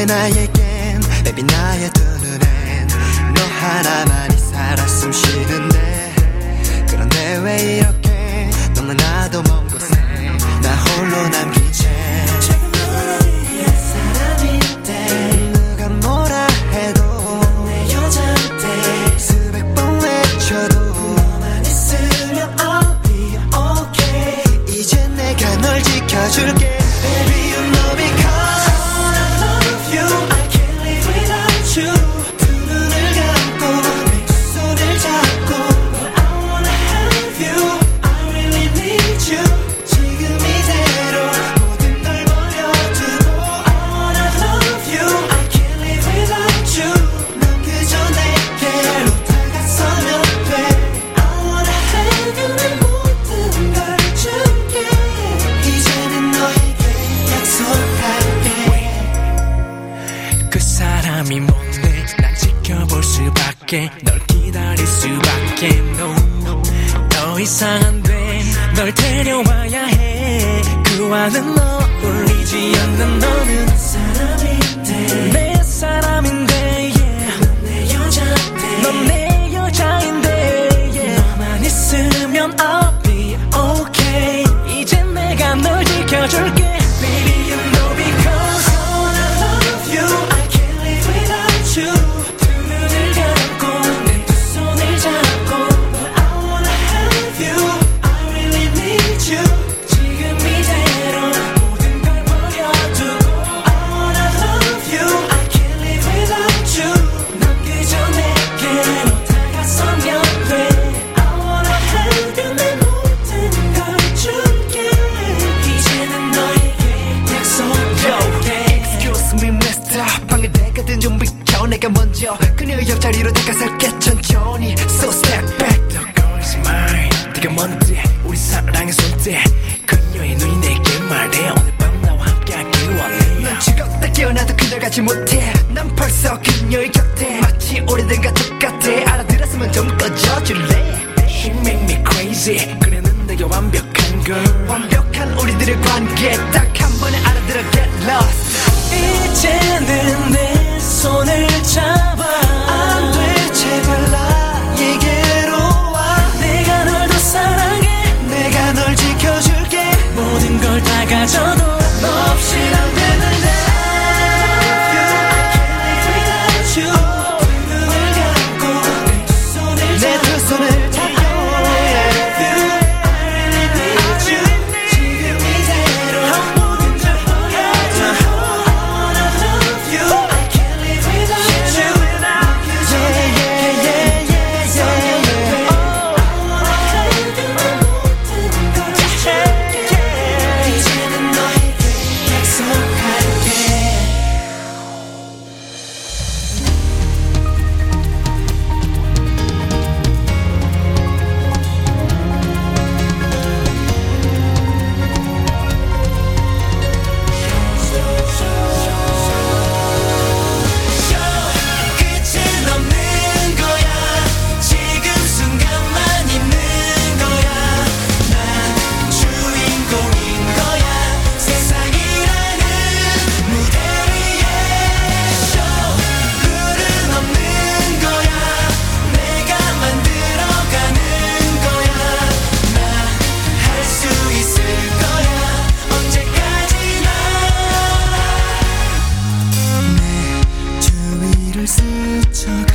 이제 나에겐 baby 나의 두 눈엔 너 하나만이 살아 숨쉬는데 그런데 왜 이렇게 너무 나도 먼 곳에 나 홀로 남긴 채 지금 너를 위해 사람인데 누가 뭐라 해도 내 여자인데 수백 번 외쳐도 너만 있으면 I'll be okay 이제 내가 널 지켜줄게 Baby you know because I love you I can't live without you 두 눈을 감고 내 두 손을 잡고 I wanna have you I really need you 지금 이대로 모든 걸 버려두고 I wanna love you I can't live without you 넌 그저 내게로 다가서면 돼 I wanna have you 내 모든 걸 줄게 이제는 너에게 약속할게 그 사람이 뭔데 난 지켜볼 수밖에 널 기다릴 수밖에 no 더 이상 안돼 널 데려와야 해 그와는 어울리지 않는 너는 내 사람인데 내 사람인데 yeah. 넌 내 여자인데 넌 내 여자인데 yeah. 너만 있으면 I'll be okay 이제 내가 널 지켜줄게 Baby you know because I wanna love you I can't live without you 두 눈을 감고 내 두 손을 잡고 I wanna have you I really need you 지금 이대로 모든 걸 버려두고 I wanna love you I can't live without you 넌 그저 내게로 다가서면 돼 I wanna have you 내 모든 걸 줄게 이제는 너에게 약속할게 Excuse me mister 방해되거든 좀 비켜 내가 먼저 그녀의 옆자리로 다가설게 천천히 So step back The girl is mine 네가 뭔데 우리 사랑의 손대 그녀의 눈이 내게 말해 오늘 밤 나와 함께하길 원해 난 죽었다 깨어나도 그녀 같지 못해 난 벌써 그녀의 곁에 마치 오래된 가족 같아 알아들었으면 좀 꺼져줄래 She make me crazy 그녀는 내게 완벽한 girl 완벽한 우리들의 관계 딱 한 번에 알아들어 get lost 이제는 내 손을 잡아 안 돼 제발 나에게로 와 내가 널 더 사랑해 내가 널 지켜줄게 모든 걸 다 가져도 너 없인 안 되는데 내 두 손을 잡고 지금 이대로 모든 걸 버려두고 I wanna love you I can't live without you yeah yeah yeah yeah yeah I wanna have you 내 모든 걸 줄게 이제는 너에게 약속할게 끝은 없는 거야 지금 순간만 있는 거야 난 주인공인 거야 세상이라는 무대 위에 룰은 없는 거야 내가 만들어가는 거야 나 할 수 있을 거야 언제까지나 내 주위를 스쳐가